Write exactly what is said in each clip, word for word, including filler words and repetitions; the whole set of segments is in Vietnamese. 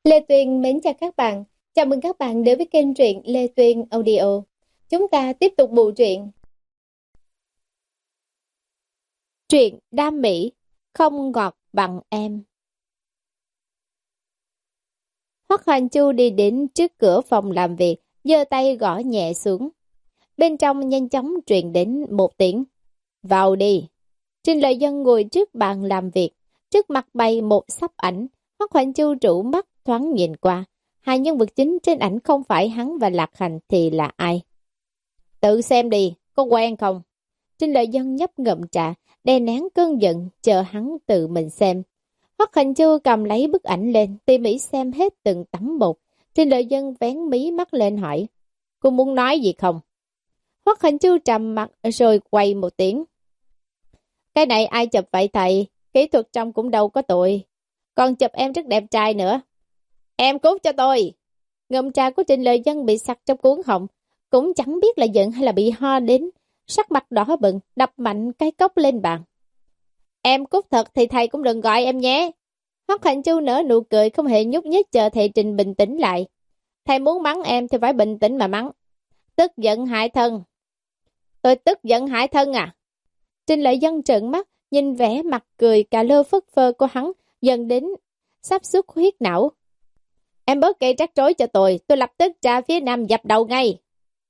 Lê Tuyên mến chào các bạn. Chào mừng các bạn đến với kênh truyện Lê Tuyên Audio. Chúng ta tiếp tục bộ truyện. Truyện đam mỹ, không ngọt bằng em. Hoắc Hoành Chu đi đến trước cửa phòng làm việc, giơ tay gõ nhẹ xuống. Bên trong nhanh chóng truyền đến một tiếng. Vào đi. Trình Lợi Dân ngồi trước bàn làm việc, trước mặt bày một sắp ảnh. Hoắc Hoành Chu trụ mắt thoáng nhìn qua. Hai nhân vật chính trên ảnh không phải hắn và Lạc Hành thì là ai? Tự xem đi, có quen không? Trình Lợi Dân nhấp ngụm trà, đè nén cơn giận, chờ hắn tự mình xem. Hoắc Hoành Chu cầm lấy bức ảnh lên, tỉ mỉ xem hết từng tấm một. Trình Lợi Dân vén mí mắt lên hỏi, cô muốn nói gì không? Hoắc Hoành Chu trầm mặt rồi quay một tiếng. Cái này ai chụp vậy thầy? Kỹ thuật trong cũng đâu có tội. Còn chụp em rất đẹp trai nữa. Em cút cho tôi. Ngụm trà của Trình Lợi Dân bị sặc trong cuốn họng, cũng chẳng biết là giận hay là bị ho đến, sắc mặt đỏ bừng, đập mạnh cái cốc lên bàn. Em cút thật thì thầy cũng đừng gọi em nhé. Hoắc Hoành Chu nở nụ cười không hề nhúc nhích chờ thầy Trình bình tĩnh lại. Thầy muốn mắng em thì phải bình tĩnh mà mắng. Tức giận hại thân. Tôi tức giận hại thân à? Trình Lợi Dân trợn mắt, nhìn vẻ mặt cười cà lơ phất phơ của hắn, dần đến sắp xuất huyết não. Em bớt gây rắc rối cho tôi, tôi lập tức ra phía nam dập đầu ngay.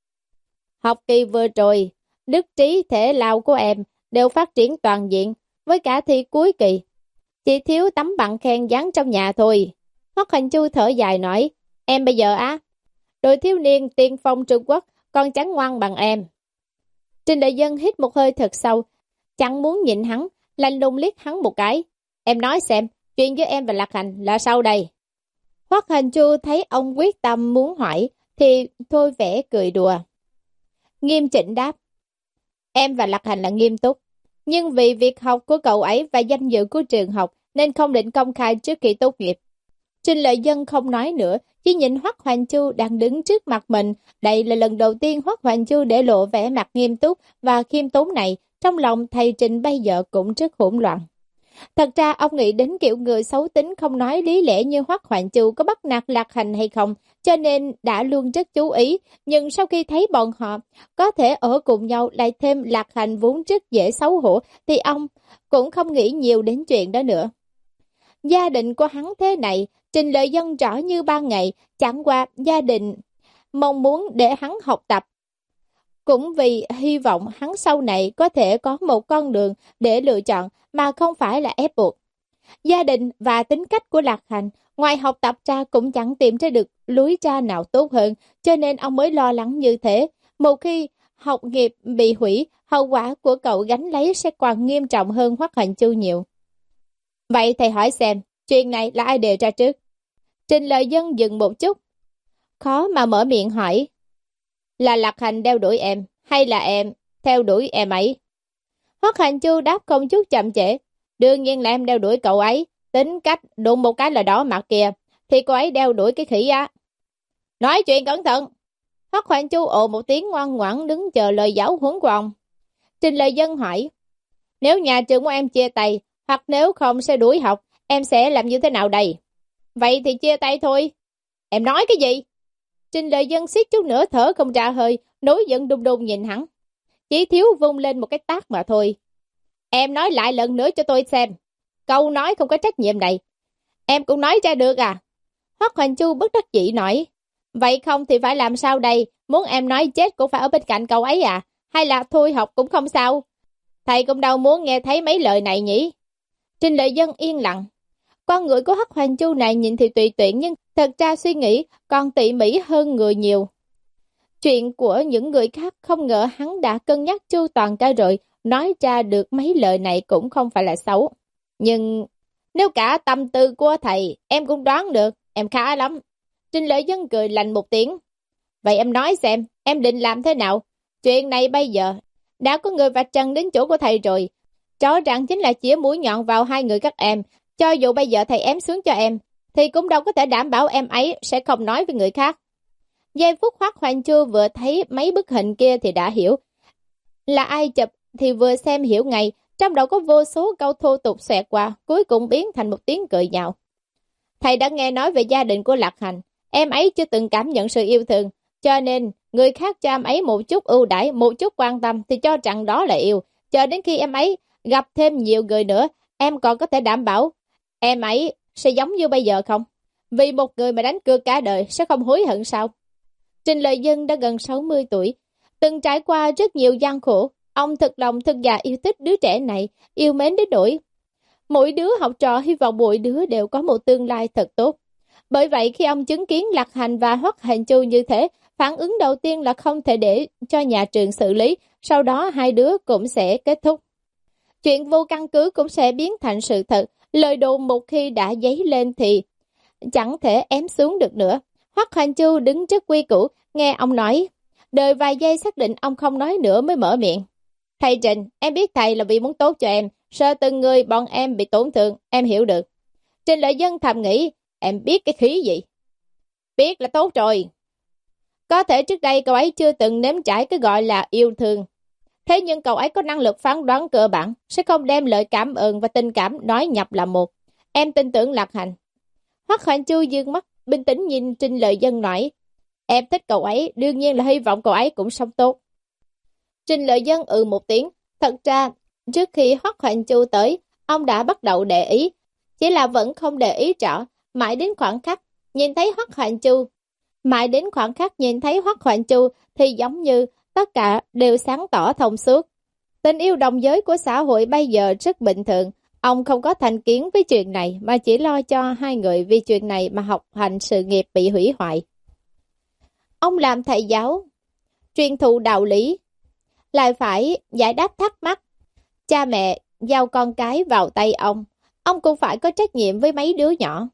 Học kỳ vừa rồi, đức trí thể lao của em đều phát triển toàn diện, với cả thi cuối kỳ. Chỉ thiếu tấm bằng khen dán trong nhà thôi. Hoắc Hoành Chu thở dài nói, em bây giờ á, đội thiếu niên tiên phong Trung Quốc còn chẳng ngoan bằng em. Trình Đại Dân hít một hơi thật sâu, chẳng muốn nhịn hắn, lạnh lùng liếc hắn một cái. Em nói xem, chuyện giữa em và Lạc Hành là sao đây? Hoắc Hoành Chu thấy ông quyết tâm muốn hỏi, thì thôi vẻ cười đùa. Nghiêm chỉnh đáp. Em và Lạc Hành là nghiêm túc, nhưng vì việc học của cậu ấy và danh dự của trường học nên không định công khai trước khi tốt nghiệp. Trình Lợi Dân không nói nữa, chỉ nhìn Hoắc Hoành Chu đang đứng trước mặt mình. Đây là lần đầu tiên Hoắc Hoành Chu để lộ vẻ mặt nghiêm túc và khiêm tốn này. Trong lòng thầy Trình bây giờ cũng rất hỗn loạn. Thật ra ông nghĩ đến kiểu người xấu tính không nói lý lẽ như Hoắc Hoành Chu có bắt nạt Lạc Hành hay không, cho nên đã luôn rất chú ý. Nhưng sau khi thấy bọn họ có thể ở cùng nhau, lại thêm Lạc Hành vốn rất dễ xấu hổ, thì ông cũng không nghĩ nhiều đến chuyện đó nữa. Gia đình của hắn thế này, Trình Lợi Dân rõ như ban ngày, chẳng qua gia đình mong muốn để hắn học tập. Cũng vì hy vọng hắn sau này có thể có một con đường để lựa chọn mà không phải là ép buộc. Gia đình và tính cách của Lạc Hành, ngoài học tập ra cũng chẳng tìm ra được lối ra nào tốt hơn, cho nên ông mới lo lắng như thế. Một khi học nghiệp bị hủy, hậu quả của cậu gánh lấy sẽ còn nghiêm trọng hơn Hoắc Hoành Chu nhiều. Vậy thầy hỏi xem, chuyện này là ai đề ra trước? Trình Lợi Dân dừng một chút, khó mà mở miệng hỏi. Là Lạc Hành đeo đuổi em, hay là em theo đuổi em ấy? Hoắc Hoành Chu đáp không chút chậm trễ. Đương nhiên là em đeo đuổi cậu ấy. Tính cách đụng một cái là đỏ mặt kìa, thì cô ấy đeo đuổi cái khỉ á. Nói chuyện cẩn thận. Hoắc Hoành Chu ồ một tiếng ngoan ngoãn đứng chờ lời giáo huấn của ông. Trình Lợi Dân hỏi, nếu nhà trường của em chia tay, hoặc nếu không sẽ đuổi học, em sẽ làm như thế nào đây? Vậy thì chia tay thôi. Em nói cái gì? Trình Lợi Dân suýt chút nữa thở không ra hơi, nổi giận đùng đùng nhìn hắn. Chỉ thiếu vung lên một cái tát mà thôi. Em nói lại lần nữa cho tôi xem. Câu nói không có trách nhiệm này, em cũng nói ra được à? Hoắc Hoành Chu bất đắc dĩ nói. Vậy không thì phải làm sao đây? Muốn em nói chết cũng phải ở bên cạnh cậu ấy à? Hay là thôi học cũng không sao? Thầy cũng đâu muốn nghe thấy mấy lời này nhỉ? Trình Lợi Dân yên lặng. Con người của Hoắc Hoành Chu này nhìn thì tùy tiện, nhưng thật ra suy nghĩ còn tỉ mỉ hơn người nhiều. Chuyện của những người khác không ngờ hắn đã cân nhắc chu toàn cả rồi, nói ra được mấy lời này cũng không phải là xấu. Nhưng nếu cả tâm tư của thầy, em cũng đoán được, em khá lắm. Trình Lợi Dân cười lạnh một tiếng. Vậy em nói xem, em định làm thế nào? Chuyện này bây giờ đã có người vạch trần đến chỗ của thầy rồi. Rõ ràng chính là chĩa mũi nhọn vào hai người các em. Cho dù bây giờ thầy ém xuống cho em, thì cũng đâu có thể đảm bảo em ấy sẽ không nói với người khác. Giây phút Hoắc Hoành Chu vừa thấy mấy bức hình kia thì đã hiểu. Là ai chụp thì vừa xem hiểu ngay, trong đầu có vô số câu thô tục xẹt qua, cuối cùng biến thành một tiếng cười nhạo. Thầy đã nghe nói về gia đình của Lạc Hành, em ấy chưa từng cảm nhận sự yêu thương, cho nên người khác cho em ấy một chút ưu đãi, một chút quan tâm thì cho rằng đó là yêu. Chờ đến khi em ấy gặp thêm nhiều người nữa, em còn có thể đảm bảo em ấy sẽ giống như bây giờ không? Vì một người mà đánh cược cả đời sẽ không hối hận sao? Trình Lợi Dân đã gần sáu mươi tuổi, từng trải qua rất nhiều gian khổ. Ông thật lòng thật dạ yêu thích đứa trẻ này, yêu mến đến nỗi mỗi đứa học trò hy vọng mỗi đứa đều có một tương lai thật tốt. Bởi vậy khi ông chứng kiến Lạc Hành và Hoắc Hành Chu như thế, phản ứng đầu tiên là không thể để cho nhà trường xử lý, sau đó hai đứa cũng sẽ kết thúc. Chuyện vô căn cứ cũng sẽ biến thành sự thật, lời đồn một khi đã dấy lên thì chẳng thể ém xuống được nữa. Hoắc Hành Chu đứng trước quy củ, nghe ông nói, đợi vài giây xác định ông không nói nữa mới mở miệng. Thầy Trình, em biết thầy là vì muốn tốt cho em, sợ từng người bọn em bị tổn thương, em hiểu được. Trình Lợi Dân thầm nghĩ, em biết cái khí gì? Biết là tốt rồi. Có thể trước đây cậu ấy chưa từng nếm trải cái gọi là yêu thương. Thế nhưng cậu ấy có năng lực phán đoán cơ bản, sẽ không đem lời cảm ơn và tình cảm nói nhập là một. Em tin tưởng Lạc Hành. Hoắc Hành Chu dương mắt, bình tĩnh nhìn Trình Lợi Dân nói, em thích cậu ấy, đương nhiên là hy vọng cậu ấy cũng sống tốt. Trình Lợi Dân ừ một tiếng, thật ra trước khi Hoắc Hành Chu tới, ông đã bắt đầu để ý, chỉ là vẫn không để ý rõ, mãi đến khoảng khắc nhìn thấy Hoắc Hành Chu, mãi đến khoảng khắc nhìn thấy Hoắc Hành Chu thì giống như tất cả đều sáng tỏ thông suốt. Tình yêu đồng giới của xã hội bây giờ rất bình thường, ông không có thành kiến với chuyện này mà chỉ lo cho hai người vì chuyện này mà học hành sự nghiệp bị hủy hoại. Ông làm thầy giáo, truyền thụ đạo lý, lại phải giải đáp thắc mắc. Cha mẹ giao con cái vào tay ông, ông cũng phải có trách nhiệm với mấy đứa nhỏ.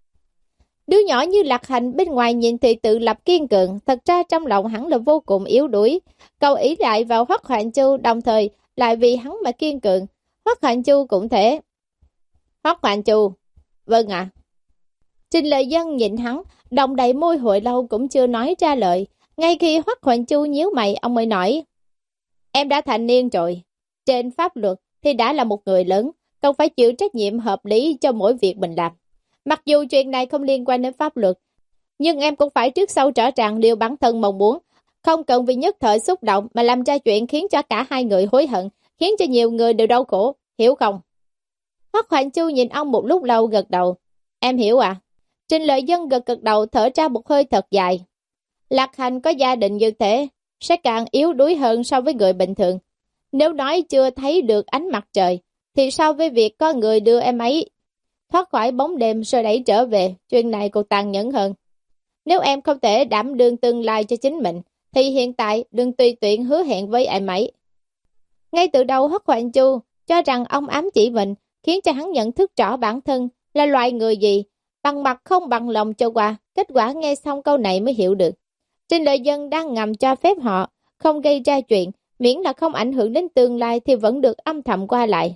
Đứa nhỏ như Lạc Hành bên ngoài nhìn thì tự lập kiên cường, thật ra trong lòng hắn là vô cùng yếu đuối. Cậu ý lại vào Hoắc Hành Chu, đồng thời lại vì hắn mà kiên cường. Hoắc Hành Chu cũng thế. Hoắc Hành Chu, vâng ạ. Trình Lợi Dân nhìn hắn, đồng đầy môi hồi lâu cũng chưa nói ra lời. Ngay khi Hoắc Hành Chu nhíu mày, ông mới nói, em đã thành niên rồi. Trên pháp luật thì đã là một người lớn, cần phải chịu trách nhiệm hợp lý cho mỗi việc mình làm. Mặc dù chuyện này không liên quan đến pháp luật, nhưng em cũng phải trước sau rõ ràng điều bản thân mong muốn, không cần vì nhất thời xúc động mà làm ra chuyện khiến cho cả hai người hối hận, khiến cho nhiều người đều đau khổ, hiểu không? Hoắc Hoành Chu nhìn ông một lúc lâu gật đầu. Em hiểu à? Trình Lợi Dân gật gật đầu, thở ra một hơi thật dài. Lạc Hành có gia đình như thế, sẽ càng yếu đuối hơn so với người bình thường. Nếu nói chưa thấy được ánh mặt trời, thì so với việc có người đưa em ấy thoát khỏi bóng đêm rồi đẩy trở về, chuyện này còn tàn nhẫn hơn. Nếu em không thể đảm đương tương lai cho chính mình, thì hiện tại đừng tùy tiện hứa hẹn với em ấy. Ngay từ đầu Hoắc Hoành Chu cho rằng ông ám chỉ mình, khiến cho hắn nhận thức rõ bản thân là loại người gì, bằng mặt không bằng lòng cho qua. Kết quả nghe xong câu này mới hiểu được. Trình Lợi Dân đang ngầm cho phép họ không gây ra chuyện, miễn là không ảnh hưởng đến tương lai thì vẫn được âm thầm qua lại.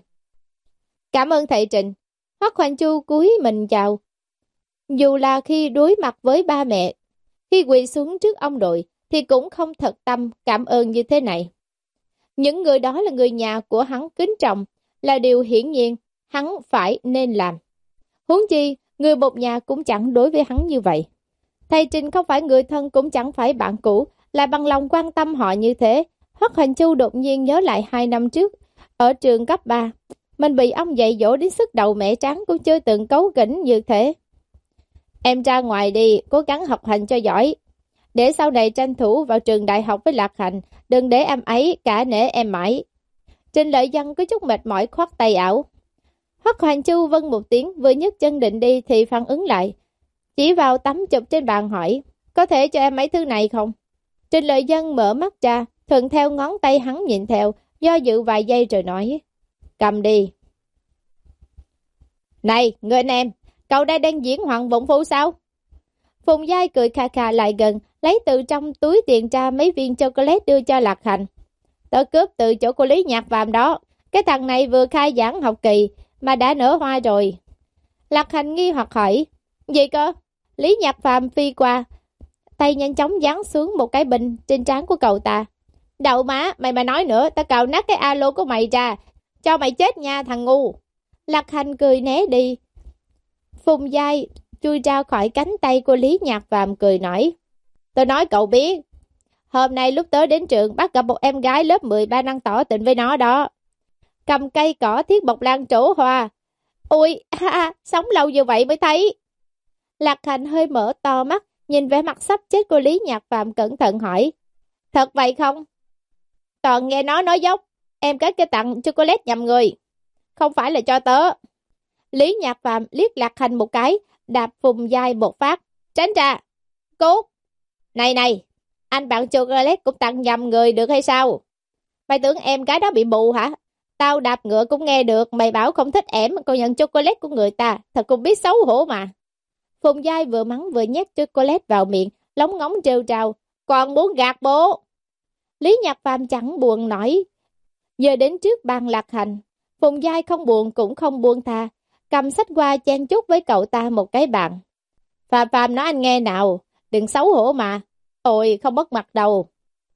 Cảm ơn thầy Trình. Hoắc Hoành Chu cúi mình chào. Dù là khi đối mặt với ba mẹ, khi quỳ xuống trước ông nội, thì cũng không thật tâm cảm ơn như thế này. Những người đó là người nhà của hắn, kính trọng là điều hiển nhiên hắn phải nên làm. Huống chi, người một nhà cũng chẳng đối với hắn như vậy. Thầy Trình không phải người thân cũng chẳng phải bạn cũ, lại bằng lòng quan tâm họ như thế. Hoắc Hoành Chu đột nhiên nhớ lại hai năm trước, ở trường cấp ba, mình bị ông dạy dỗ đến sức đầu mẹ trắng, cũng chưa từng cấu kỉnh như thế. Em ra ngoài đi, cố gắng học hành cho giỏi, để sau này tranh thủ vào trường đại học với Lạc Hành, đừng để em ấy cả nể em mãi. Trình Lợi Dân có chút mệt mỏi khoát tay ảo. Hoắc Hoành Chu vâng một tiếng, vừa nhấc chân định đi thì phản ứng lại, chỉ vào tấm chụp trên bàn hỏi, có thể cho em mấy thứ này không? Trình Lợi Dân mở mắt ra, thuận theo ngón tay hắn nhìn theo, do dự vài giây rồi nói, cầm đi. Này, người anh em, cậu đây đang diễn Hoàng Vọng Phu sao? Phùng Giai cười khà khà lại gần, lấy từ trong túi tiền ra mấy viên chocolate đưa cho Lạc Hành. Tớ cướp từ chỗ cô Lý Nhạc Phàm đó, cái thằng này vừa khai giảng học kỳ mà đã nở hoa rồi. Lạc Hành nghi hoặc hỏi, gì cơ? Lý Nhạc Phàm phi qua, tay nhanh chóng giáng xuống một cái bình trên trán của cậu ta. Đậu má, mày mà nói nữa, ta cào nát cái alo của mày ra, cho mày chết nha thằng ngu. Lạc Hành cười né đi. Phùng Giai chui ra khỏi cánh tay của Lý Nhạc Phàm cười nói. Tôi nói cậu biết, hôm nay lúc tới đến trường bắt gặp một em gái lớp mười ba đang tỏ tình với nó đó. Cầm cây cỏ thiết bộc lan trổ hoa. Ôi, ha, ha, sống lâu như vậy mới thấy. Lạc Hành hơi mở to mắt, nhìn vẻ mặt sắp chết của Lý Nhạc Phàm cẩn thận hỏi. Thật vậy không? Toàn nghe nó nói dốc, em cái cái tặng chocolate nhầm người. Không phải là cho tớ. Lý Nhạc Phàm liếc Lạc Hành một cái, đạp Phùng Giai một phát. Tránh ra. Cút. Này này, anh bạn chocolate cũng tặng nhầm người được hay sao? Mày tưởng em gái đó bị mù hả? Tao đạp ngựa cũng nghe được, mày bảo không thích ẻm, còn nhận chocolate của người ta, thật cũng biết xấu hổ mà. Phùng Giai vừa mắng vừa nhét chocolate vào miệng, lóng ngóng trêu trào, còn muốn gạt bố. Lý Nhạc Phàm chẳng buồn nổi. Giờ đến trước bàn Lạc Hành, Phùng Giai không buồn cũng không buông tha, cầm sách qua chen chúc với cậu ta một cái bàn. Phàm Phàm nói anh nghe nào, đừng xấu hổ mà. Ôi, không mất mặt đâu.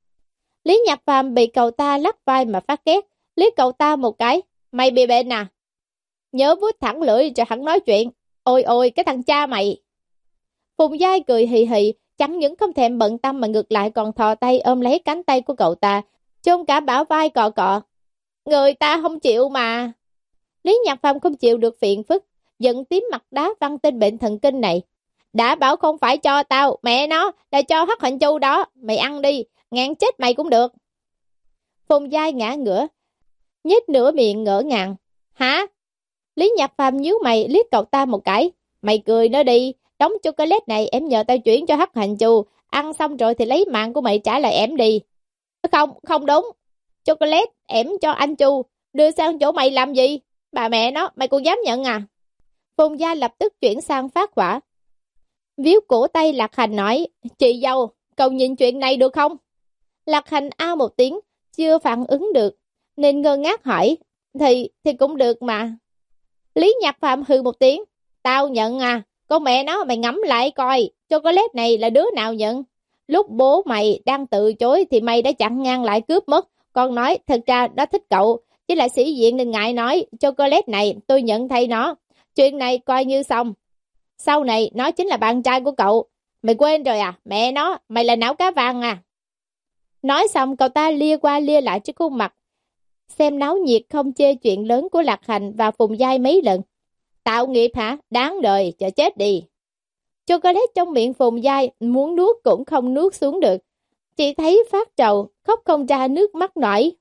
Lý Nhạc Phàm bị cậu ta lắc vai mà phát ghét, liếc cậu ta một cái. Mày bị bệnh à? Nhớ vuốt thẳng lưỡi rồi hẳn nói chuyện. Ôi ôi, cái thằng cha mày. Phùng Giai cười hì hì, chẳng những không thèm bận tâm mà ngược lại còn thò tay ôm lấy cánh tay của cậu ta, chôn cả bả vai cọ cọ. Người ta không chịu mà. Lý Nhạc Phàm không chịu được phiền phức, giận tím mặt đá văng tên bệnh thần kinh này. Đã bảo không phải cho tao, mẹ nó, là cho Hắc Hạnh Chu đó, mày ăn đi, ngạn chết mày cũng được. Phùng Giai ngã ngửa, nhếch nửa miệng ngỡ ngàng. Hả? Lý Nhạc Phàm nhíu mày liếc cậu ta một cái. Mày cười nó đi, đống chocolate này em nhờ tao chuyển cho Hắc Hạnh Chu, ăn xong rồi thì lấy mạng của mày trả lại em đi. Không, không đúng. Chocolate em cho anh Chu, đưa sang chỗ mày làm gì? Bà mẹ nó, mày cũng dám nhận à? Phùng Gia lập tức chuyển sang phát hỏa. Víu cổ tay Lạc Hành nói, chị dâu, cậu nhìn chuyện này được không? Lạc Hành a một tiếng, chưa phản ứng được, nên ngơ ngác hỏi, thì, thì cũng được mà. Lý Nhạc Phàm hừ một tiếng, tao nhận à, con mẹ nó mày ngẫm lại coi, chocolate này là đứa nào nhận? Lúc bố mày đang từ chối thì mày đã chặn ngang lại cướp mất, còn nói thật ra nó thích cậu, chỉ là sĩ diện nên ngại nói, chocolate này tôi nhận thay nó, chuyện này coi như xong. Sau này nó chính là bạn trai của cậu, mày quên rồi à, mẹ nó, mày là não cá vàng à. Nói xong cậu ta lia qua lia lại trước khuôn mặt, xem náo nhiệt không chê chuyện lớn của Lạc Hành và Phùng Giai mấy lần. Tạo nghiệp hả? Đáng đời, chờ chết đi. Chocolate trong miệng Phùng Giai muốn nuốt cũng không nuốt xuống được. Chị thấy phát trầu, khóc không ra nước mắt nổi.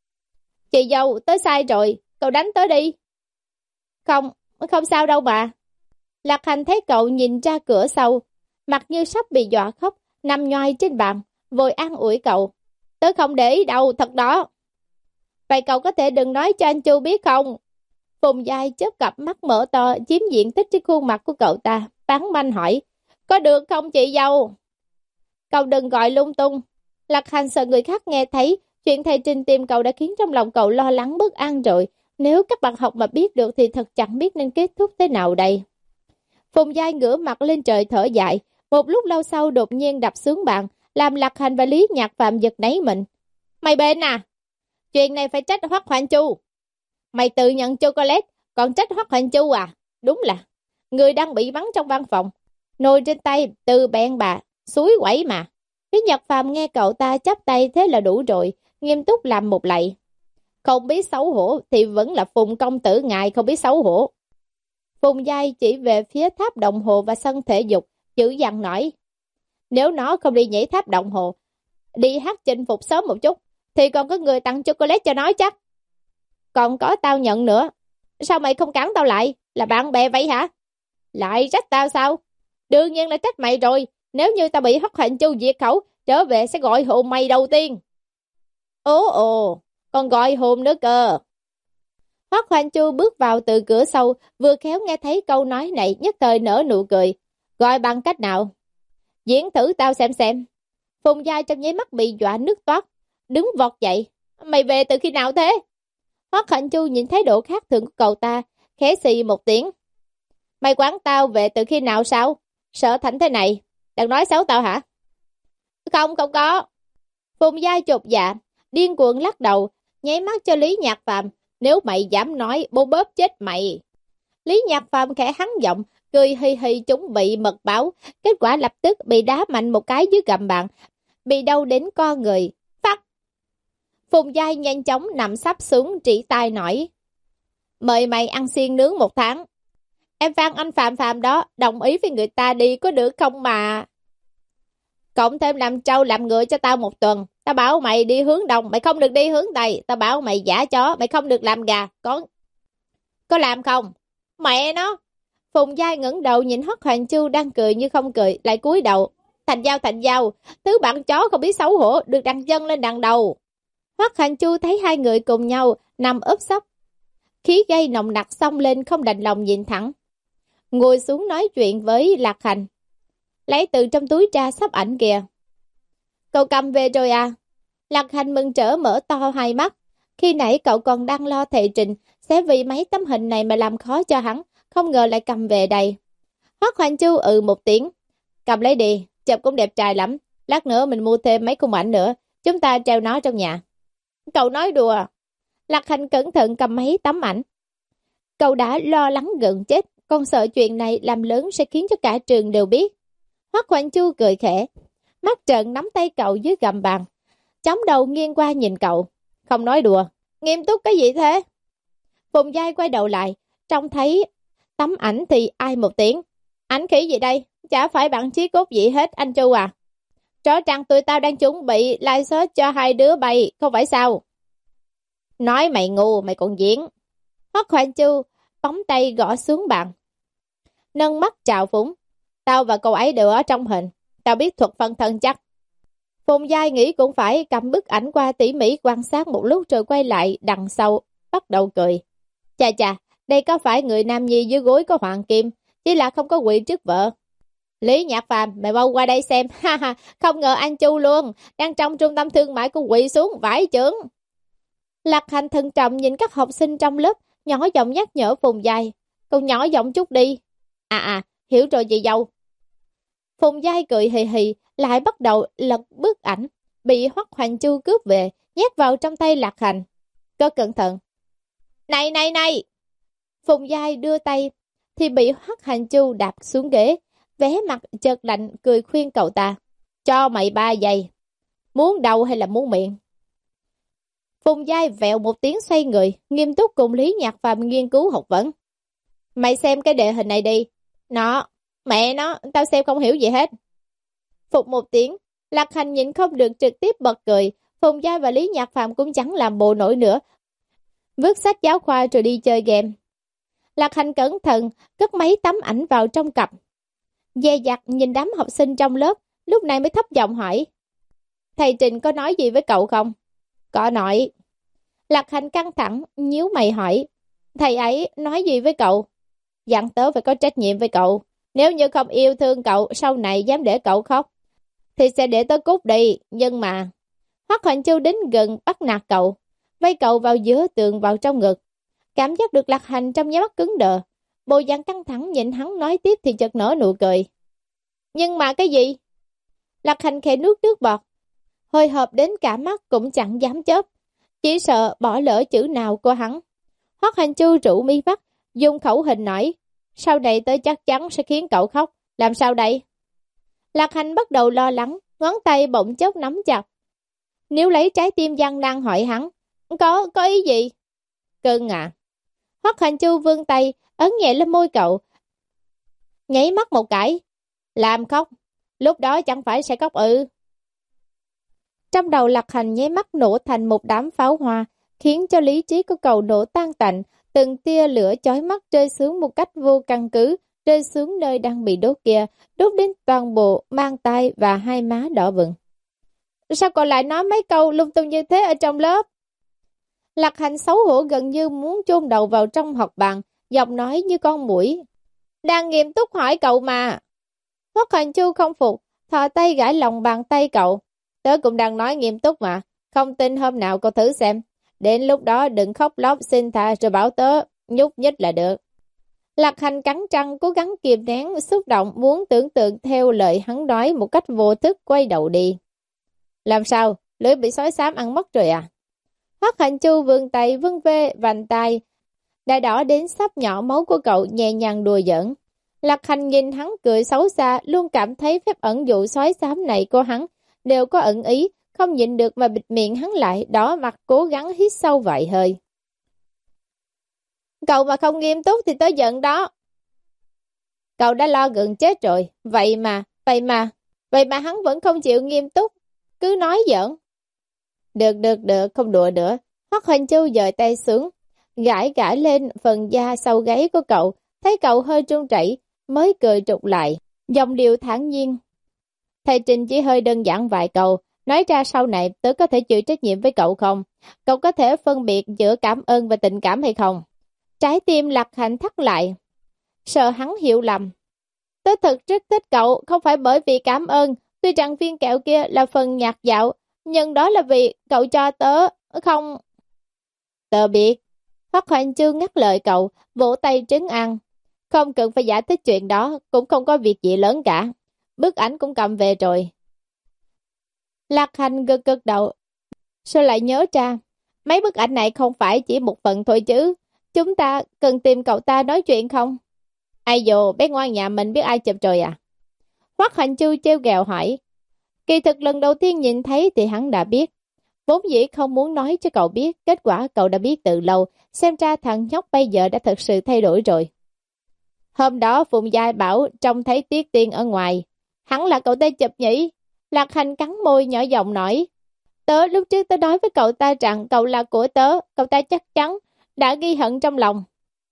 Chị dâu, tới sai rồi, cậu đánh tới đi. Không, không sao đâu mà. Lạc Hành thấy cậu nhìn ra cửa sau, mặt như sắp bị dọa khóc, nằm nhoài trên bàn, vội an ủi cậu. Tớ không để ý đâu, thật đó. Vậy cậu có thể đừng nói cho anh Chu biết không? Phùng Giai chớp cặp mắt mở to, chiếm diện tích trên khuôn mặt của cậu ta, bán manh hỏi. Có được không chị dâu? Cậu đừng gọi lung tung. Lạc Hành sợ người khác nghe thấy, chuyện thầy Trinh tìm cậu đã khiến trong lòng cậu lo lắng bất an rồi. Nếu các bạn học mà biết được thì thật chẳng biết nên kết thúc thế nào đây. Phùng Giai ngửa mặt lên trời thở dài, một lúc lâu sau đột nhiên đập xuống bàn, làm Lạc Hành và Lý Nhạc Phạm giật nấy mình. Mày bên à? Chuyện này phải trách Hoắc Hoành Chu. Mày tự nhận chocolate, còn trách Hoắc Hoành Chu à? Đúng là, người đang bị bắn trong văn phòng. Nồi trên tay, từ bẹn bà, suối quẩy mà. Lý Nhạc Phạm nghe cậu ta chắp tay thế là đủ rồi, nghiêm túc làm một lạy. Không biết xấu hổ thì vẫn là Phùng công tử ngài không biết xấu hổ. Phùng Giai chỉ về phía tháp đồng hồ và sân thể dục, chữ dằn nói. Nếu nó không đi nhảy tháp đồng hồ, đi hát chinh phục sớm một chút, thì còn có người tặng chocolate cho nó chắc. Còn có tao nhận nữa. Sao mày không cản tao lại? Là bạn bè vậy hả? Lại trách tao sao? Đương nhiên là trách mày rồi. Nếu như tao bị Hoắc Hoành Chu diệt khẩu, trở về sẽ gọi hồn mày đầu tiên. Ồ ồ, còn gọi hồn nữa cơ. Hoắc Hoành Chu bước vào từ cửa sau, vừa khéo nghe thấy câu nói này nhất thời nở nụ cười. Gọi bằng cách nào? Diễn thử tao xem xem. Phùng Giai trong nháy mắt bị dọa nước toát, đứng vọt dậy. Mày về từ khi nào thế? Hoắc Hoành Chu nhìn thái độ khác thường của cậu ta, khẽ xì một tiếng. Mày quán tao về từ khi nào sao? Sợ thành thế này, đang nói xấu tao hả? Không, không có. Phùng Giai chột dạ, điên cuồng lắc đầu, nháy mắt cho Lý Nhạc Phạm. Nếu mày dám nói, bố bóp chết mày. Lý Nhạc Phạm khẽ hắn giọng, cười hì hì chuẩn bị mật báo, kết quả lập tức bị đá mạnh một cái dưới gầm bàn, bị đau đến co người. Phắc! Phùng Giai nhanh chóng nằm sắp xuống chỉ tay nói. Mời mày ăn xiên nướng một tháng. Em Phan anh Phạm Phạm đó, đồng ý với người ta đi có được không mà. Cộng thêm làm trâu làm ngựa cho tao một tuần. Tao bảo mày đi hướng đông, mày không được đi hướng tây. Tao bảo mày giả chó, mày không được làm gà. Có có làm không? Mẹ nó! Phùng Giai ngẩng đầu nhìn Hoắc Hoàng Chu đang cười như không cười, lại cúi đầu. Thành giao thành giao, thứ bạn chó không biết xấu hổ, được đặt chân lên đằng đầu. Hoắc Hoàng Chu thấy hai người cùng nhau nằm úp sấp, khí gây nồng nặc xông lên không đành lòng nhìn thẳng. Ngồi xuống nói chuyện với Lạc Hành, lấy từ trong túi ra sắp ảnh kìa. Cậu cầm về rồi à? Lạc Hành mừng rỡ mở to hai mắt. Khi nãy cậu còn đang lo thệ trình sẽ vì mấy tấm hình này mà làm khó cho hắn, không ngờ lại cầm về đây. Hoắc Hoành Chu ừ một tiếng. Cầm lấy đi, chụp cũng đẹp trai lắm. Lát nữa mình mua thêm mấy khung ảnh nữa, chúng ta treo nó trong nhà. Cậu nói đùa. Lạc Hành cẩn thận cầm mấy tấm ảnh. Cậu đã lo lắng gần chết, còn sợ chuyện này làm lớn sẽ khiến cho cả trường đều biết. Hoắc Hoành Chu cười khẽ, mắt trợn nắm tay cậu dưới gầm bàn, chống đầu nghiêng qua nhìn cậu. Không nói đùa, nghiêm túc cái gì thế? Phùng Giai quay đầu lại, trông thấy tấm ảnh thì ai một tiếng. Ảnh khỉ gì đây? Chả phải bạn chí cốt gì hết anh Chu à? Rõ ràng tụi tao đang chuẩn bị live search cho hai đứa bay, không phải sao? Nói mày ngu, mày còn diễn. Hoắc Hoành Chu bóng tay gõ xuống bàn, nâng mắt chào phúng. Tao và cô ấy đều ở trong hình, tao biết thuật phân thân chắc. Phùng Giai nghĩ cũng phải, cầm bức ảnh qua tỉ mỉ quan sát một lúc rồi quay lại đằng sau, bắt đầu cười. Chà chà, đây có phải người nam nhi dưới gối có hoàng kim, chỉ là không có quỵ trước vợ. Lý Nhạc Phàm, mày mau qua đây xem, ha ha, không ngờ anh Chu luôn, đang trong trung tâm thương mại cũng quỵ xuống, vãi chưởng. Lạc Hành thận trọng nhìn các học sinh trong lớp, nhỏ giọng nhắc nhở Phùng Giai. Cậu nhỏ giọng chút đi. À à, hiểu rồi chị dâu. Phùng Giai cười hì hì, lại bắt đầu lật bức ảnh, bị Hoắc Hoành Chu cướp về, nhét vào trong tay Lạc Hành. Có cẩn thận. Này này này! Phùng Giai đưa tay, thì bị Hoắc Hoành Chu đạp xuống ghế, vẻ mặt chợt lạnh cười khuyên cậu ta. Cho mày ba giây. Muốn đầu hay là muốn miệng? Phùng Giai vẹo một tiếng xoay người, nghiêm túc cùng Lý Nhạc Phàm nghiên cứu học vấn. Mày xem cái đề hình này đi. Nó, mẹ nó, tao xem không hiểu gì hết. Phục một tiếng, Lạc Hành nhịn không được trực tiếp bật cười. Phùng Giai và Lý Nhạc Phàm cũng chẳng làm bộ nổi nữa, vứt sách giáo khoa rồi đi chơi game. Lạc Hành cẩn thận cất mấy tấm ảnh vào trong cặp, dè dặt nhìn đám học sinh trong lớp, lúc này mới thấp giọng hỏi. Thầy Trình có nói gì với cậu không? Có nói. Lạc Hành căng thẳng, nhíu mày hỏi. Thầy ấy nói gì với cậu? Dặn tớ phải có trách nhiệm với cậu. Nếu như không yêu thương cậu, sau này dám để cậu khóc, thì sẽ để tớ cút đi. Nhưng mà... Hoắc Hoành Chu đến gần bắt nạt cậu, vây cậu vào giữa tường vào trong ngực. Cảm giác được Lạc Hành trong nháy mắt cứng đờ. Bộ dạng căng thẳng nhìn hắn nói tiếp thì chợt nở nụ cười. Nhưng mà cái gì? Lạc Hành khẽ nuốt nước bọt, hồi hộp đến cả mắt cũng chẳng dám chớp, chỉ sợ bỏ lỡ chữ nào của hắn. Hoắc Hoành Chu trụ mi mắt, dùng khẩu hình nói. Sau này tớ chắc chắn sẽ khiến cậu khóc. Làm sao đây? Lạc Hành bắt đầu lo lắng, ngón tay bỗng chốc nắm chặt. Nếu lấy trái tim gian nan hỏi hắn. Có, có ý gì? Cưng à. Hoắc Hoành Chu vươn tay, ấn nhẹ lên môi cậu, nháy mắt một cái. Làm khóc. Lúc đó chẳng phải sẽ khóc ư? Trong đầu Lạc Hành nháy mắt nổ thành một đám pháo hoa, khiến cho lý trí của cậu nổ tan tành. Từng tia lửa chói mắt rơi xuống một cách vô căn cứ, rơi xuống nơi đang bị đốt kia, đốt đến toàn bộ mang tay và hai má đỏ bừng. Sao cậu lại nói mấy câu lung tung như thế ở trong lớp? Lạc Hành xấu hổ gần như muốn chôn đầu vào trong học bàn, giọng nói như con muỗi. Đang nghiêm túc hỏi cậu mà. Hoắc Hoành Chu không phục, thò tay gãi lòng bàn tay cậu. Tớ cũng đang nói nghiêm túc mà, không tin hôm nào cậu thử xem. Đến lúc đó đừng khóc lóc xin tha rồi bảo tớ nhúc nhích là được. Lạc Hành cắn răng cố gắng kìm nén xúc động, muốn tưởng tượng theo lời hắn nói một cách vô thức, quay đầu đi. Làm sao? Lưỡi bị sói xám ăn mất rồi à? Hoắc Hoành Chu vươn tay vươn về vành tay đã đỏ đến sắp nhỏ máu của cậu, nhẹ nhàng đùa giỡn. Lạc Hành nhìn hắn cười xấu xa, luôn cảm thấy phép ẩn dụ sói xám này của hắn đều có ẩn ý, không nhịn được mà bịt miệng hắn lại, đỏ mặt cố gắng hít sâu vài hơi. Cậu mà không nghiêm túc thì tớ giận đó. Cậu đã lo gần chết rồi, vậy mà, vậy mà, vậy mà hắn vẫn không chịu nghiêm túc, cứ nói giỡn. Được, được, được, không đùa nữa. Hoắc Hoành Châu dời tay xuống, gãi gãi lên phần da sau gáy của cậu, thấy cậu hơi run rẩy, mới cười trục lại, giọng điệu thản nhiên. Thầy Trình chỉ hơi đơn giản vài câu, nói ra sau này tớ có thể chịu trách nhiệm với cậu không? Cậu có thể phân biệt giữa cảm ơn và tình cảm hay không? Trái tim Lạc Hành thắt lại, sợ hắn hiểu lầm. Tớ thật rất thích cậu, không phải bởi vì cảm ơn, tuy rằng viên kẹo kia là phần nhạt dạo, nhưng đó là vì cậu cho tớ, không... Tớ biết. Hoắc Hoành Chương ngắt lời cậu, vỗ tay trấn an. Không cần phải giải thích chuyện đó, cũng không có việc gì lớn cả. Bức ảnh cũng cầm về rồi. Lạc Hành gật gật đầu. Sao lại nhớ ra? Mấy bức ảnh này không phải chỉ một phần thôi chứ. Chúng ta cần tìm cậu ta nói chuyện không? Ai dồ, bé ngoan nhà mình biết ai chụp rồi à? Hoắc Hành Chu trêu ghẹo hỏi. Kỳ thực lần đầu tiên nhìn thấy thì hắn đã biết. Vốn dĩ không muốn nói cho cậu biết, kết quả cậu đã biết từ lâu, xem ra thằng nhóc bây giờ đã thật sự thay đổi rồi. Hôm đó Phùng Giai bảo trông thấy Tiết Tiên ở ngoài. Hắn là cậu ta chụp nhỉ? Lạc Hành cắn môi nhỏ giọng nói. Tớ lúc trước tớ nói với cậu ta rằng cậu là của tớ, cậu ta chắc chắn đã ghi hận trong lòng.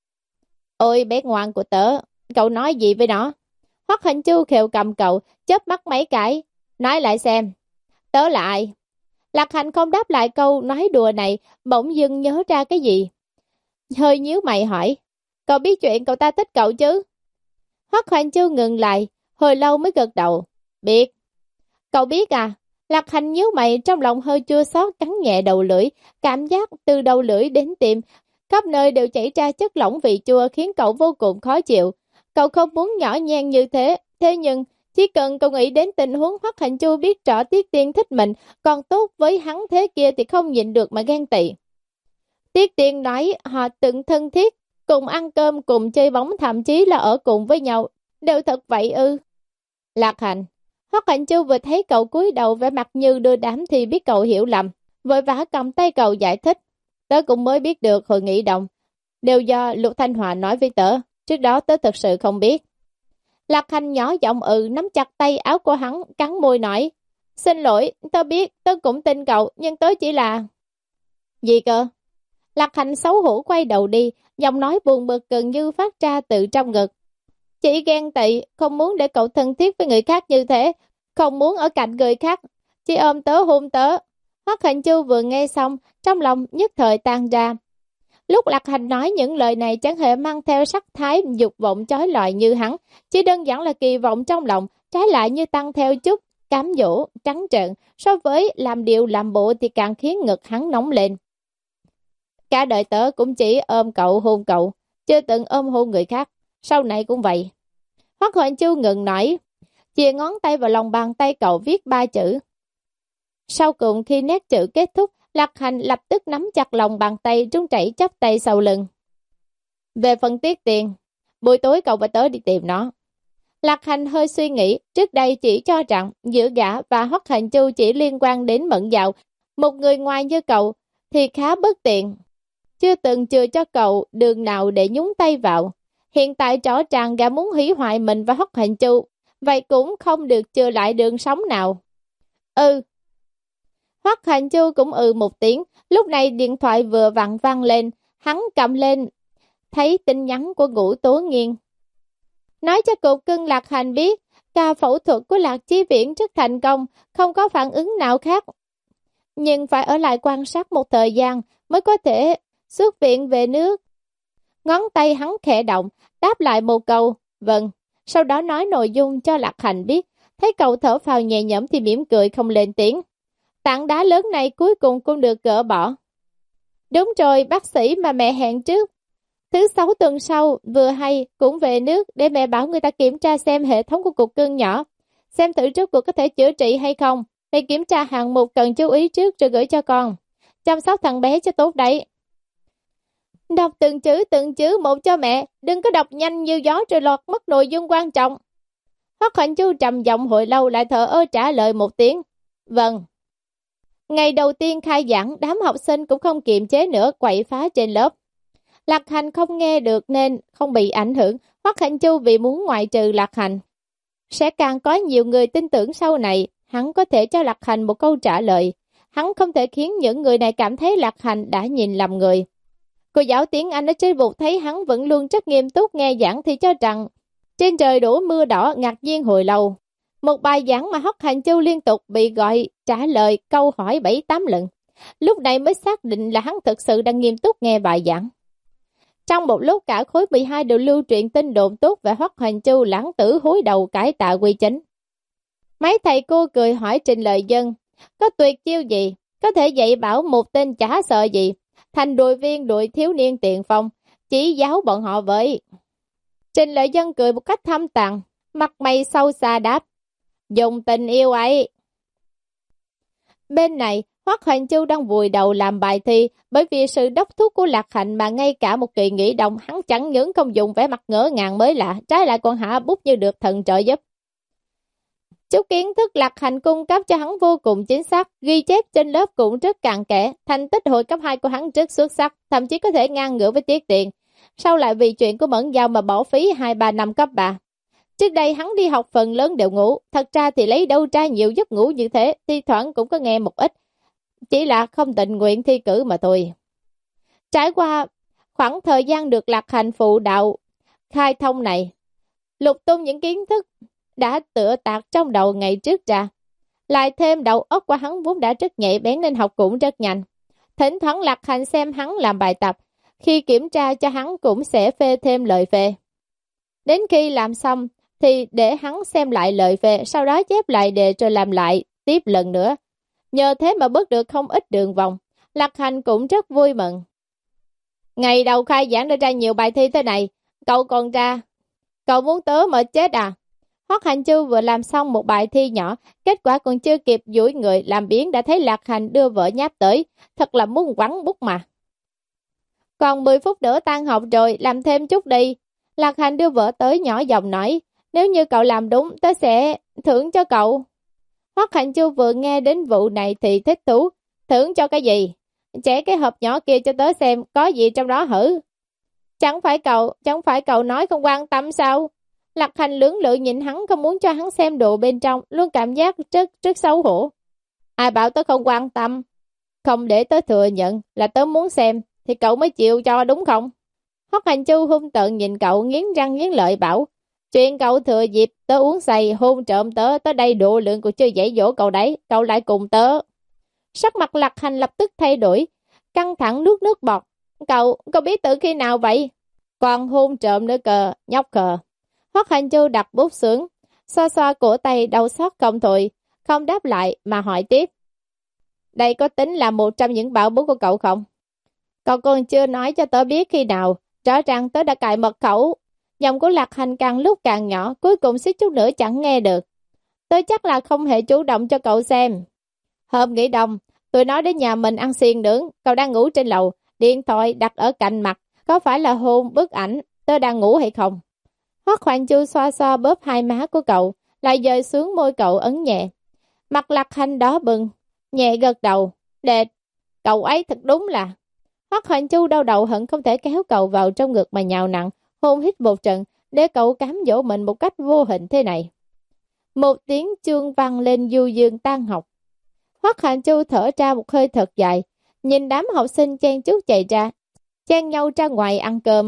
Ôi bé ngoan của tớ, cậu nói gì với nó? Hoắc Hành Chu khều cầm cậu, chớp mắt mấy cái. Nói lại xem, tớ là ai? Lạc Hành không đáp lại câu nói đùa này, bỗng dưng nhớ ra cái gì. Hơi nhíu mày hỏi, cậu biết chuyện cậu ta thích cậu chứ? Hoắc Hành Chu ngừng lại, hồi lâu mới gật đầu. Biết. Cậu biết à? Lạc Hành nhíu mày, trong lòng hơi chua xót, cắn nhẹ đầu lưỡi, cảm giác từ đầu lưỡi đến tim, khắp nơi đều chảy ra chất lỏng vị chua khiến cậu vô cùng khó chịu. Cậu không muốn nhỏ nhen như thế, thế nhưng chỉ cần cậu nghĩ đến tình huống Hoắc Hành Chu biết rõ Tiết Tiên thích mình, còn tốt với hắn thế kia thì không nhịn được mà ghen tị. Tiết Tiên nói họ từng thân thiết, cùng ăn cơm, cùng chơi bóng, thậm chí là ở cùng với nhau. Đều thật vậy ư? Lạc Hành. Hoắc Hành Chu vừa thấy cậu cúi đầu vẻ mặt như đưa đám thì biết cậu hiểu lầm, vội vã cầm tay cậu giải thích. Tớ cũng mới biết được hội nghị động, đều do Lục Thanh Hòa nói với tớ, trước đó tớ thật sự không biết. Lạc Hành nhỏ giọng ừ, nắm chặt tay áo của hắn, cắn môi nói. Xin lỗi, tớ biết, tớ cũng tin cậu, nhưng tớ chỉ là... Gì cơ? Lạc Hành xấu hổ quay đầu đi, giọng nói buồn bực gần như phát ra từ trong ngực. Chỉ ghen tị, không muốn để cậu thân thiết với người khác như thế, không muốn ở cạnh người khác, chỉ ôm tớ hôn tớ. Hoắc Hành Chu vừa nghe xong, trong lòng nhất thời tan ra. Lúc Lạc Hành nói những lời này chẳng hề mang theo sắc thái dục vọng chói lọi như hắn, chỉ đơn giản là kỳ vọng trong lòng, trái lại như tăng theo chút cám dỗ, trắng trợn, so với làm điệu làm bộ thì càng khiến ngực hắn nóng lên. Cả đời tớ cũng chỉ ôm cậu hôn cậu, chưa từng ôm hôn người khác, sau này cũng vậy. Hoắc Hoành Chu ngừng nói, chìa ngón tay vào lòng bàn tay cậu viết ba chữ. Sau cùng khi nét chữ kết thúc, Lạc Hành lập tức nắm chặt lòng bàn tay, run rẩy chắp tay sau lưng. Về phần Tiết Tiên, buổi tối cậu và tớ đi tìm nó. Lạc Hành hơi suy nghĩ, trước đây chỉ cho rằng giữa gã và Hoắc Hành Chu chỉ liên quan đến Mẫn Dạo, một người ngoài như cậu thì khá bất tiện. Chưa từng chừa cho cậu đường nào để nhúng tay vào. Hiện tại rõ ràng gã muốn hủy hoại mình và Hoắc Hành Chu, vậy cũng không được chừa lại đường sống nào. Ừ. Hoắc Hành Chu cũng ừ một tiếng, lúc này điện thoại vừa vặn vang lên, hắn cầm lên, thấy tin nhắn của Ngũ Tố Nghiên. Nói cho cục cưng Lạc Hành biết, ca phẫu thuật của Lạc Chí Viễn rất thành công, không có phản ứng nào khác. Nhưng phải ở lại quan sát một thời gian mới có thể xuất viện về nước. Ngón tay hắn khẽ động, đáp lại một câu, vâng, sau đó nói nội dung cho Lạc Hành biết, thấy cậu thở phào nhẹ nhõm thì mỉm cười không lên tiếng. Tảng đá lớn này cuối cùng cũng được gỡ bỏ. Đúng rồi, bác sĩ mà mẹ hẹn trước. Thứ sáu tuần sau, vừa hay, cũng về nước để mẹ bảo người ta kiểm tra xem hệ thống của cục cưng nhỏ. Xem thử trước cuộc có thể chữa trị hay không. Mẹ kiểm tra hạng mục cần chú ý trước rồi gửi cho con. Chăm sóc thằng bé cho tốt đấy. Đọc từng chữ từng chữ một cho mẹ, đừng có đọc nhanh như gió rồi lọt mất nội dung quan trọng. Hoắc Hoành Chu trầm giọng hồi lâu lại thở ơ trả lời một tiếng. Vâng. Ngày đầu tiên khai giảng, đám học sinh cũng không kiềm chế nữa quậy phá trên lớp. Lạc Hành không nghe được nên không bị ảnh hưởng. Hoắc Hoành Chu vì muốn ngoại trừ Lạc Hành, sẽ càng có nhiều người tin tưởng sau này, hắn có thể cho Lạc Hành một câu trả lời. Hắn không thể khiến những người này cảm thấy Lạc Hành đã nhìn lầm người. Cô giáo tiếng Anh ở trên bục thấy hắn vẫn luôn rất nghiêm túc nghe giảng thì cho rằng trên trời đổ mưa đỏ, ngạc nhiên hồi lâu. Một bài giảng mà Hoắc Hoành Chu liên tục bị gọi trả lời câu hỏi bảy tám lần. Lúc này mới xác định là hắn thực sự đang nghiêm túc nghe bài giảng. Trong một lúc cả khối mười hai đều lưu truyền tin đồn tốt về Hoắc Hoành Chu lãng tử hối đầu cải tạ quy chính. Mấy thầy cô cười hỏi Trình Lợi Dân, có tuyệt chiêu gì, có thể dạy bảo một tên chả sợ gì, thành đội viên đội thiếu niên tiền phong, chỉ giáo bọn họ với. Trình Lợi Dân cười một cách thâm tàng, mặt mày sâu xa đáp, dùng tình yêu ấy. Bên này, Hoắc Hoành Chu đang vùi đầu làm bài thi, bởi vì sự đốc thúc của Lạc Hạnh mà ngay cả một kỳ nghỉ đông hắn chẳng những không dùng vẻ mặt ngỡ ngàng mới lạ, trái lại còn hạ bút như được thần trợ giúp. Chút kiến thức Lạc Hạnh cung cấp cho hắn vô cùng chính xác, ghi chép trên lớp cũng rất cặn kẽ, thành tích hồi cấp hai của hắn rất xuất sắc, thậm chí có thể ngang ngửa với Tiết Tiền. Sau lại vì chuyện của Mẫn Giao mà bỏ phí hai ba năm cấp ba. Trước đây hắn đi học phần lớn đều ngủ, thật ra thì lấy đâu ra nhiều giấc ngủ như thế, thi thoảng cũng có nghe một ít, chỉ là không tình nguyện thi cử mà thôi. Trải qua khoảng thời gian được Lạc Hành phụ đạo khai thông này, lục tung những kiến thức đã tựa tạc trong đầu ngày trước ra. Lại thêm đầu óc của hắn vốn đã rất nhạy bén nên học cũng rất nhanh. Thỉnh thoảng Lạc Hành xem hắn làm bài tập, khi kiểm tra cho hắn cũng sẽ phê thêm lời phê. Đến khi làm xong thì để hắn xem lại lời phê, sau đó chép lại đề rồi làm lại tiếp lần nữa. Nhờ thế mà bớt được không ít đường vòng. Lạc Hành cũng rất vui mừng. Ngày đầu khai giảng đã ra nhiều bài thi thế này, cậu còn ra, cậu muốn tớ mà chết à? Hoắc Hành Chu vừa làm xong một bài thi nhỏ, kết quả còn chưa kịp duỗi người làm biếng đã thấy Lạc Hành đưa vợ nháp tới, thật là muốn quắn bút mà. Còn mười phút nữa tan học rồi, làm thêm chút đi. Lạc Hành đưa vợ tới nhỏ giọng nói, nếu như cậu làm đúng, tớ sẽ thưởng cho cậu. Hoắc Hành Chu vừa nghe đến vụ này thì thích thú, thưởng cho cái gì? Trẻ cái hộp nhỏ kia cho tớ xem, có gì trong đó hử? Chẳng phải cậu, chẳng phải cậu nói không quan tâm sao? Lạc Hành lưỡng lự nhìn hắn, không muốn cho hắn xem đồ bên trong, luôn cảm giác rất rất xấu hổ. Ai bảo tớ không quan tâm? Không để tớ thừa nhận là tớ muốn xem, thì cậu mới chịu cho đúng không? Hoắc Hành Chu hung tợn nhìn cậu, nghiến răng nghiến lợi bảo, chuyện cậu thừa dịp tớ uống say hôn trộm tớ, tớ đây độ lượng của chưa dạy dỗ cậu đấy, cậu lại cùng tớ. Sắc mặt Lạc Hành lập tức thay đổi, căng thẳng nuốt nước bọt. Cậu, cậu biết từ khi nào vậy? Còn hôn trộm nữa cờ, nhóc cờ. Hoắc Hành Chu đặt bút xuống, xoa xoa cổ tay đau xót không thôi, không đáp lại mà hỏi tiếp. Đây có tính là một trong những bảo bối của cậu không? Cậu còn chưa nói cho tớ biết khi nào, rõ ràng tớ đã cài mật khẩu. Giọng của Lạc Hành càng lúc càng nhỏ, cuối cùng xích chút nữa chẳng nghe được. Tớ chắc là không hề chủ động cho cậu xem. Hôm nghỉ đông, tôi nói đến nhà mình ăn xiên nướng, cậu đang ngủ trên lầu, điện thoại đặt ở cạnh mặt, có phải là hôn bức ảnh tớ đang ngủ hay không? Hoắc Hoành Chu xoa xoa bóp hai má của cậu, lại dời xuống môi cậu ấn nhẹ. Mặt Lạc Hành đó bừng, nhẹ gật đầu, đẹp, cậu ấy thật đúng là. Hoắc Hoành Chu đau đầu hận không thể kéo cậu vào trong ngực mà nhào nặng, hôn hít một trận, để cậu cám dỗ mình một cách vô hình thế này. Một tiếng chuông vang lên du dương tan học. Hoắc Hành Chu thở ra một hơi thật dài, nhìn đám học sinh chen chúc chạy ra, chen nhau ra ngoài ăn cơm.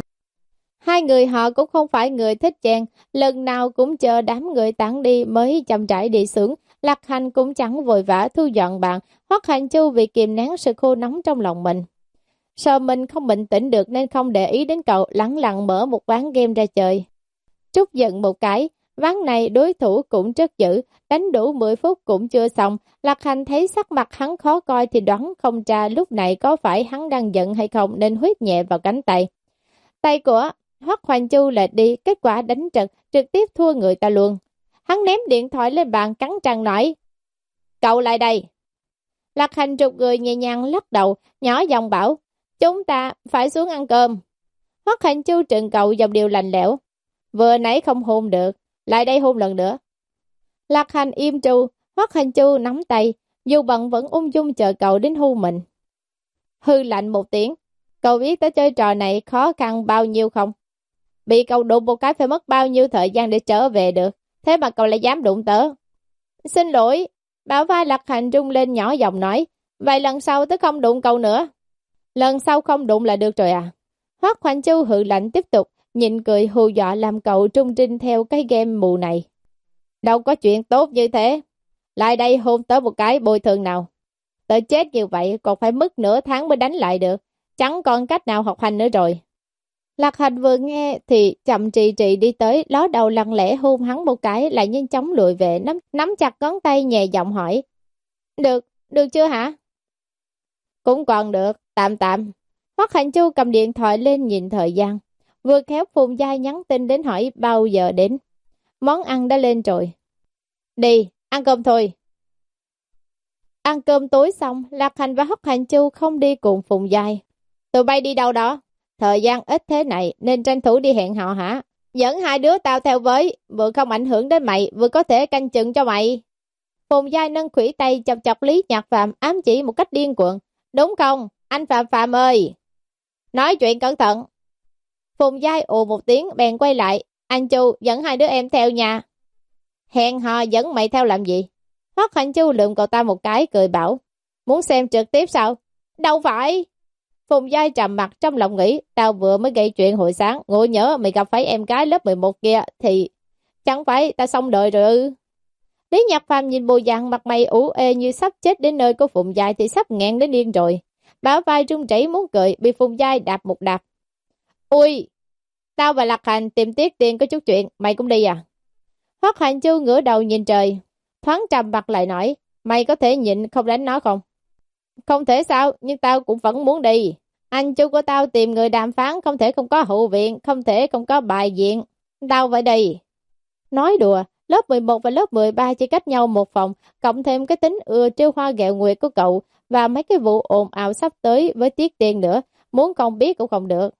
Hai người họ cũng không phải người thích chen, lần nào cũng chờ đám người tản đi mới chậm rãi đi xuống. Lạc Hành cũng chẳng vội vã thu dọn bàn, Hoắc Hành Chu vì kìm nén sự khô nóng trong lòng mình. Sợ mình không bình tĩnh được nên không để ý đến cậu, lẳng lặng mở một ván game ra chơi. Trút giận một cái, ván này đối thủ cũng rất dữ, đánh đủ mười phút cũng chưa xong. Lạc Hành thấy sắc mặt hắn khó coi thì đoán không ra lúc này có phải hắn đang giận hay không nên huýt nhẹ vào cánh tay. Tay của Hoắc Hoành Chu lệch đi, kết quả đánh trật, trực tiếp thua người ta luôn. Hắn ném điện thoại lên bàn cắn răng nói, cậu lại đây. Lạc Hành trục người nhẹ nhàng lắc đầu, nhỏ giọng bảo, Chúng ta phải xuống ăn cơm. Hoắc Hành Chu trừng cậu dòng điều lạnh lẽo. Vừa nãy không hôn được, lại đây hôn lần nữa. Lạc Hành im tru, Hoắc Hành Chu nắm tay, dù bận vẫn ung dung chờ cậu đến hôn mình. Hư lạnh một tiếng, cậu biết tới chơi trò này khó khăn bao nhiêu không? Bị cậu đụng một cái phải mất bao nhiêu thời gian để trở về được, thế mà cậu lại dám đụng tớ. Xin lỗi, bảo vai Lạc Hành rung lên nhỏ giọng nói, vài lần sau tớ không đụng cậu nữa. Lần sau không đụng là được rồi à? Hoắc Hành Chu hự lạnh tiếp tục, nhịn cười hù dọa làm cậu trung trinh theo cái game mù này. Đâu có chuyện tốt như thế. Lại đây hôn tớ một cái bồi thường nào. Tớ chết như vậy còn phải mất nửa tháng mới đánh lại được. Chẳng còn cách nào học hành nữa rồi. Lạc Hành vừa nghe thì chậm trì trì đi tới, ló đầu lặng lẽ hôn hắn một cái, lại nhanh chóng lùi về, nắm, nắm chặt ngón tay nhẹ giọng hỏi. Được, được chưa hả? Cũng còn được, tạm tạm. Hoắc Hành Chu cầm điện thoại lên nhìn thời gian. Vừa khéo Phùng Giai nhắn tin đến hỏi bao giờ đến. Món ăn đã lên rồi. Đi, ăn cơm thôi. Ăn cơm tối xong, Lạc Hành và Hoắc Hành Chu không đi cùng Phùng Giai. Tụi bay đi đâu đó? Thời gian ít thế này nên tranh thủ đi hẹn họ hả? Dẫn hai đứa tao theo với, vừa không ảnh hưởng đến mày, vừa có thể canh chừng cho mày. Phùng Giai nâng khuỷu tay chọc chọc Lý Nhạc Phạm ám chỉ một cách điên cuồng. Đúng không, anh Phạm Phạm ơi? Nói chuyện cẩn thận. Phùng Giai ồ một tiếng bèn quay lại. Anh Chu dẫn hai đứa em theo nhà. Hẹn hò dẫn mày theo làm gì? Hoắc Hành Chu lượm cậu ta một cái cười bảo. Muốn xem trực tiếp sao? Đâu phải. Phùng Giai trầm mặt trong lòng nghĩ. Tao vừa mới gây chuyện hồi sáng. Ngộ nhớ mày gặp phải em gái lớp mười một kia. Thì chẳng phải ta xong đời rồi ư? Lý Nhạc Phàm nhìn bộ dạng mặt mày ủ ê như sắp chết đến nơi của Phùng Giai thì sắp nghẹn đến điên rồi. Bảo vai run rẩy muốn cười, bị Phùng Giai đạp một đạp. Ui, tao và Lạc Hành tìm Tiết Tiên có chút chuyện, mày cũng đi à? Hoắc Hành Chu ngửa đầu nhìn trời, thoáng trầm mặt lại nói, mày có thể nhịn không đánh nó không? Không thể sao, nhưng tao cũng vẫn muốn đi. Anh Chu của tao tìm người đàm phán, không thể không có hậu viện, không thể không có bài diện. Tao phải đi. Nói đùa, lớp mười một và lớp mười ba chỉ cách nhau một phòng, cộng thêm cái tính ưa trêu hoa ghẹo nguyệt của cậu và mấy cái vụ ồn ào sắp tới với Tiết Tiên nữa, muốn không biết cũng không được.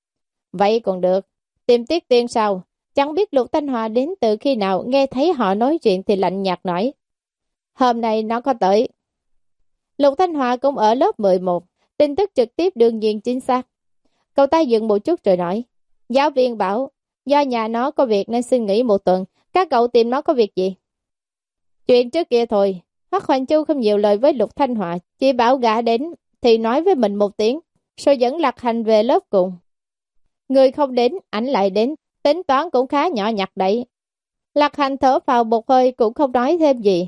Vậy còn được, tìm Tiết Tiên sao? Chẳng biết Lục Thanh Hòa đến từ khi nào, nghe thấy họ nói chuyện thì lạnh nhạt nói. Hôm nay nó có tới. Lục Thanh Hòa cũng ở lớp mười một, tin tức trực tiếp đương nhiên chính xác. Cậu ta dừng một chút rồi nói, giáo viên bảo, do nhà nó có việc nên xin nghỉ một tuần, các cậu tìm nó có việc gì? Chuyện trước kia thôi. Hoắc Hoành Chu không nhiều lời với Lục Thanh Hòa, chỉ bảo gã đến thì nói với mình một tiếng, rồi dẫn Lạc Hành về lớp cùng. Người không đến, ảnh lại đến, tính toán cũng khá nhỏ nhặt đấy. Lạc Hành thở vào một hơi cũng không nói thêm gì.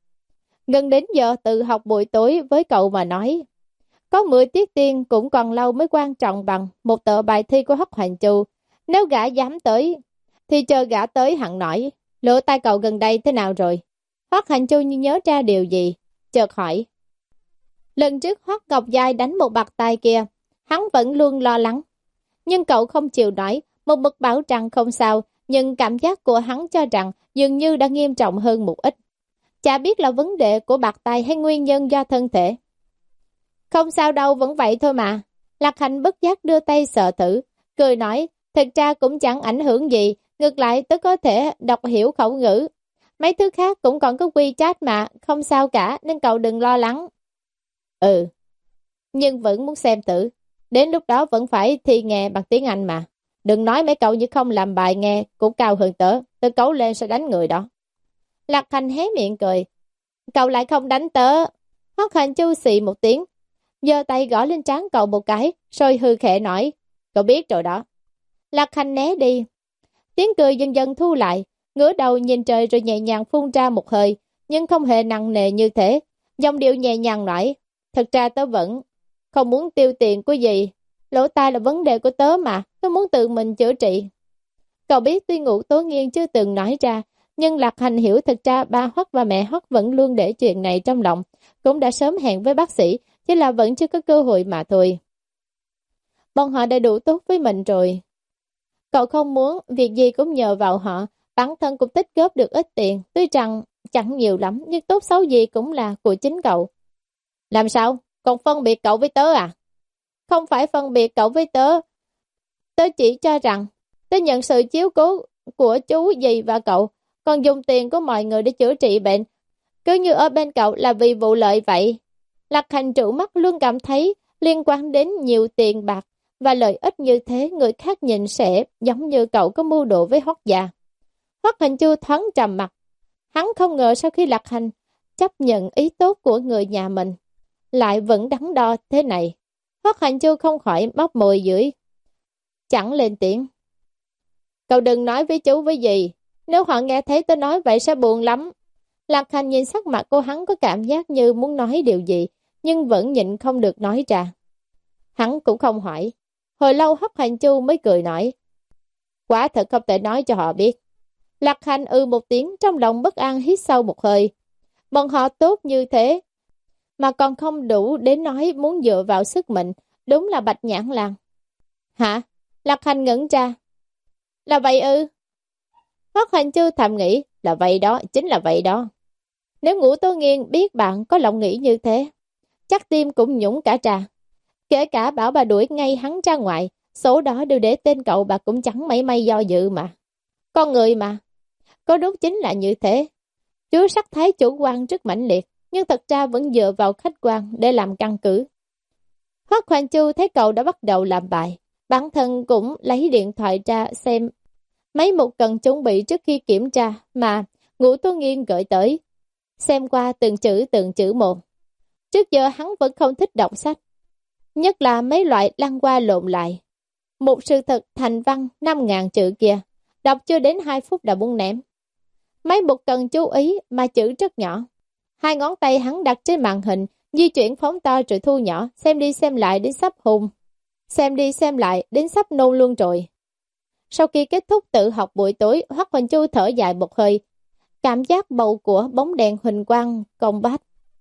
Gần đến giờ tự học buổi tối với cậu mà nói. Có mười tiết tiên cũng còn lâu mới quan trọng bằng một tờ bài thi của Hoắc Hoành Chu. Nếu gã dám tới, thì chờ gã tới hẳn nổi. Lỗ tai cậu gần đây thế nào rồi? Hoắc Hành Chu như nhớ ra điều gì, chợt hỏi. Lần trước Hoắc Ngọc Giai đánh một bạt tai kia, hắn vẫn luôn lo lắng. Nhưng cậu không chịu nói, một mực bảo rằng không sao, nhưng cảm giác của hắn cho rằng dường như đã nghiêm trọng hơn một ít. Chả biết là vấn đề của bạt tai hay nguyên nhân do thân thể. Không sao đâu, vẫn vậy thôi mà. Lạc Hành bất giác đưa tay sờ thử, cười nói, thật ra cũng chẳng ảnh hưởng gì, ngược lại tớ có thể đọc hiểu khẩu ngữ. Mấy thứ khác cũng còn có WeChat mà, không sao cả, nên cậu đừng lo lắng. Ừ, nhưng vẫn muốn xem thử. Đến lúc đó vẫn phải thi nghe bằng tiếng Anh mà. Đừng nói mấy cậu như không làm bài nghe cũng cao hơn tớ, tớ cấu lên sẽ đánh người đó. Lạc Hành hé miệng cười. Cậu lại không đánh tớ. Hoắc Hành Chu xì một tiếng, giơ tay gõ lên trán cậu một cái, rồi hư khẽ nói, cậu biết rồi đó. Lạc Hành né đi. Tiếng cười dần dần thu lại, ngửa đầu nhìn trời rồi nhẹ nhàng phun ra một hơi, nhưng không hề nặng nề như thế. Dòng điệu nhẹ nhàng nói, thật ra tớ vẫn không muốn tiêu tiền của gì. Lỗ tai là vấn đề của tớ mà, tớ muốn tự mình chữa trị. Cậu biết tuy Ngũ Tố Nghiên chưa từng nói ra, nhưng Lạc Hành hiểu thật ra ba Hoắc và mẹ Hoắc vẫn luôn để chuyện này trong lòng, cũng đã sớm hẹn với bác sĩ, chỉ là vẫn chưa có cơ hội mà thôi. Bọn họ đã đủ tốt với mình rồi. Cậu không muốn việc gì cũng nhờ vào họ, bản thân cũng tích góp được ít tiền, tuy rằng chẳng nhiều lắm, nhưng tốt xấu gì cũng là của chính cậu. Làm sao? Còn phân biệt cậu với tớ à? không phải phân biệt cậu với tớ. Tớ chỉ cho rằng, tớ nhận sự chiếu cố của chú dì và cậu, còn dùng tiền của mọi người để chữa trị bệnh. Cứ như ở bên cậu là vì vụ lợi vậy. Lạc Hành trụ mắt luôn cảm thấy liên quan đến nhiều tiền bạc và lợi ích như thế, người khác nhìn sẽ giống như cậu có mưu đồ với Hoắc gia. Hoắc Hành Chu thoáng trầm mặt. Hắn không ngờ sau khi Lạc Hành chấp nhận ý tốt của người nhà mình, lại vẫn đắn đo thế này. Hoắc Hành Chu không khỏi móc môi dưới, chẳng lên tiếng. Cậu đừng nói với chú với gì, nếu họ nghe thấy tôi nói vậy sẽ buồn lắm. Lạc Hành nhìn sắc mặt cô, hắn có cảm giác như muốn nói điều gì, nhưng vẫn nhịn không được nói ra. Hắn cũng không hỏi. Hồi lâu Hoắc Hành Chu mới cười nói, quả thật không thể nói cho họ biết. Lạc Hành ư một tiếng, trong lòng bất an hít sâu một hơi. Bọn họ tốt như thế, mà còn không đủ đến nói muốn dựa vào sức mình, đúng là bạch nhãn lang. Hả? Lạc Hành ngẩn ra. Là vậy ư? Hoắc Hành Chu thầm nghĩ, là vậy đó, chính là vậy đó. Nếu Ngũ Tố Nghiên biết bạn có lòng nghĩ như thế, chắc tim cũng nhũng cả trà. Kể cả bảo bà đuổi ngay hắn ra ngoài, số đó đều để tên cậu, bà cũng chẳng mấy may do dự mà. Con người mà, có đúng chính là như thế. Chú sắc thái chủ quan rất mãnh liệt, nhưng thật ra vẫn dựa vào khách quan để làm căn cứ. Hoắc Hành Chu thấy cậu đã bắt đầu làm bài, bản thân cũng lấy điện thoại ra xem mấy mục cần chuẩn bị trước khi kiểm tra mà Ngũ Tố Nghiên gửi tới. Xem qua từng chữ từng chữ một. Trước giờ hắn vẫn không thích đọc sách, nhất là mấy loại lăn qua lộn lại. Một sự thật thành văn năm ngàn chữ kia, đọc chưa đến hai phút đã muốn ném. Mấy mục cần chú ý mà chữ rất nhỏ. Hai ngón tay hắn đặt trên màn hình, di chuyển phóng to rồi thu nhỏ, xem đi xem lại đến sắp hùng. Xem đi xem lại đến sắp nôn luôn rồi. Sau khi kết thúc tự học buổi tối, Hoắc Hành Chu thở dài một hơi. Cảm giác bầu của bóng đèn huỳnh quang công bát.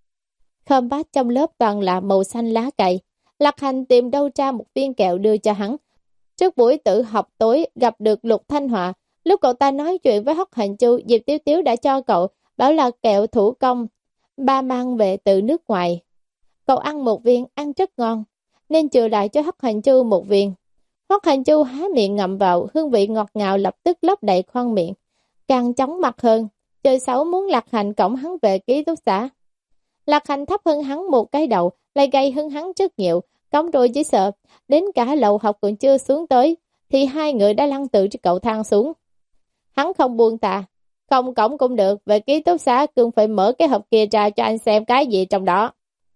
Khơm bát trong lớp toàn là màu xanh lá cây. Lạc Hành tìm đâu ra một viên kẹo đưa cho hắn. Trước buổi tự học tối gặp được Lục Thanh Họa, lúc cậu ta nói chuyện với Hoắc Hành Chu, Diệp Tiếu Tiếu đã cho cậu, bảo là kẹo thủ công, ba mang về từ nước ngoài. Cậu ăn một viên, ăn rất ngon, nên trừ lại cho Hoắc Hành Chu một viên. Hoắc Hành Chu há miệng ngậm vào, hương vị ngọt ngào lập tức lấp đầy khoang miệng, càng chóng mặt hơn. Chơi xấu muốn Lạc Hành cõng hắn về ký túc xá. Lạc Hành thấp hơn hắn một cái đầu, lại gầy hơn hắn rất nhiều, cõng rồi chỉ sợ đến cả lầu học còn chưa xuống tới, thì hai người đã lăn từ trên cầu thang xuống. Hắn không buông tà, không cõng cũng được, về ký túc xá Cương phải mở cái hộp kia ra cho anh xem cái gì trong đó.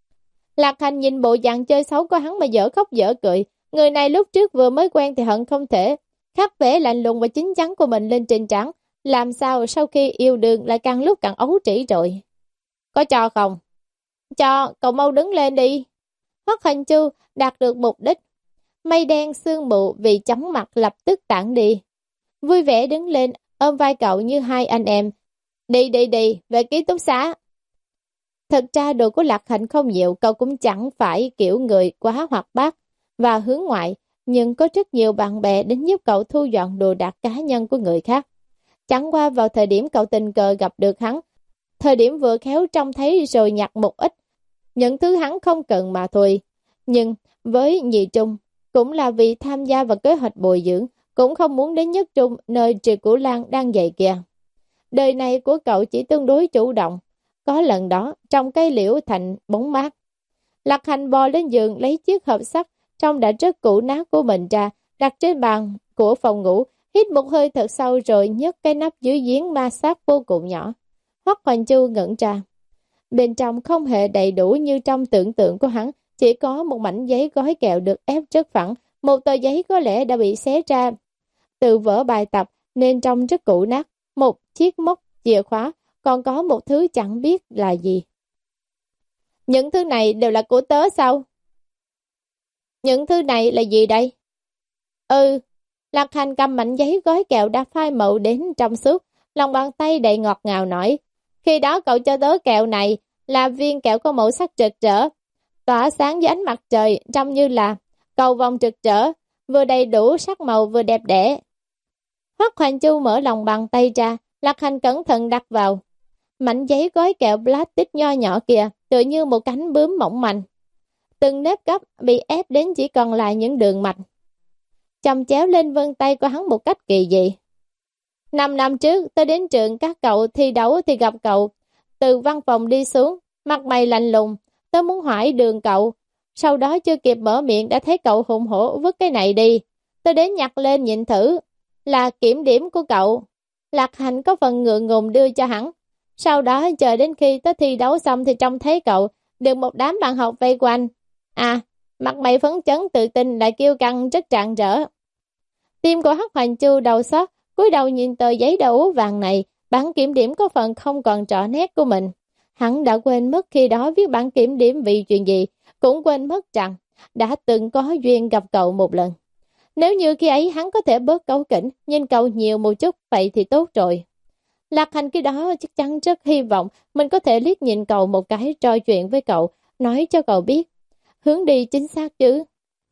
Lạc Hành nhìn bộ dạng chơi xấu của hắn mà dở khóc dở cười. Người này lúc trước vừa mới quen thì hận không thể khắc vẽ lạnh lùng và chín chắn của mình lên trên trán, làm sao sau khi yêu đương lại càng lúc càng ấu trĩ rồi. Có cho không? Cho, cậu mau đứng lên đi. Hoắc Hành Chu đạt được mục đích. Mây đen sương mù vì chóng mặt lập tức tản đi. Vui vẻ đứng lên, ôm vai cậu như hai anh em. Đi đi đi, về ký túc xá. Thật ra đồ của Lạc Hành không nhiều, cậu cũng chẳng phải kiểu người quá hoạt bát và hướng ngoại, nhưng có rất nhiều bạn bè đến giúp cậu thu dọn đồ đạc cá nhân của người khác. Chẳng qua vào thời điểm cậu tình cờ gặp được hắn, thời điểm vừa khéo trông thấy rồi nhặt một ít, những thứ hắn không cần mà thôi. Nhưng với Nhị Trung, cũng là vì tham gia vào kế hoạch bồi dưỡng, cũng không muốn đến Nhất Trung nơi Triều Cửu Lan đang dạy kìa. Đời này của cậu chỉ tương đối chủ động. Có lần đó, trong cây liễu thành bóng mát, Lạc Hành bò lên giường lấy chiếc hộp sắt trong đã rất cũ nát của mình ra, đặt trên bàn của phòng ngủ, hít một hơi thật sâu rồi nhấc cái nắp dưới giếng ma sát vô cùng nhỏ. Hoắc Hành Chu ngẩn ra. Bên trong không hề đầy đủ như trong tưởng tượng của hắn, chỉ có một mảnh giấy gói kẹo được ép rất phẳng, một tờ giấy có lẽ đã bị xé ra từ vở bài tập nên trông rất cũ nát, một chiếc móc chìa khóa, còn có một thứ chẳng biết là gì. Những thứ này đều là của tớ sao? Những thứ này là gì đây? Ừ, Lạc Hành cầm mảnh giấy gói kẹo đã phai màu đến trong suốt, lòng bàn tay đầy ngọt ngào nói. Khi đó cậu cho tớ kẹo này là viên kẹo có màu sắc rực rỡ, tỏa sáng dưới ánh mặt trời, trông như là cầu vồng rực rỡ, vừa đầy đủ sắc màu vừa đẹp đẽ. Hoắc Hành Chu mở lòng bàn tay ra, Lạc Hành cẩn thận đặt vào. Mảnh giấy gói kẹo plastic nho nhỏ kìa, tựa như một cánh bướm mỏng manh. từng nếp gấp bị ép đến chỉ còn lại những đường mạch chồng chéo lên vân tay của hắn một cách kỳ dị. Năm năm trước, tôi đến trường các cậu thi đấu thì gặp cậu, từ văn phòng đi xuống, mặt mày lạnh lùng, tôi muốn hỏi đường cậu, sau đó chưa kịp mở miệng đã thấy cậu hùng hổ vứt cái này đi. Tôi đến nhặt lên nhìn thử, là kiểm điểm của cậu. Lạc Hành có phần ngượng ngùng đưa cho hắn. Sau đó chờ đến khi tới thi đấu xong thì trông thấy cậu, được một đám bạn học vây quanh. À, mặt mày phấn chấn tự tin lại kiêu căng rất rạng rỡ. Tim của Hắc Hoành Chu đầu xót, cúi đầu nhìn tờ giấy đậu ố vàng này, bản kiểm điểm có phần không còn rõ nét của mình. Hắn đã quên mất khi đó viết bản kiểm điểm vì chuyện gì, cũng quên mất rằng đã từng có duyên gặp cậu một lần. Nếu như khi ấy hắn có thể bớt cáu kỉnh, nhìn cậu nhiều một chút, vậy thì tốt rồi. Lạc Hành khi đó chắc chắn rất hy vọng mình có thể liếc nhìn cậu một cái, trò chuyện với cậu, nói cho cậu biết hướng đi chính xác chứ.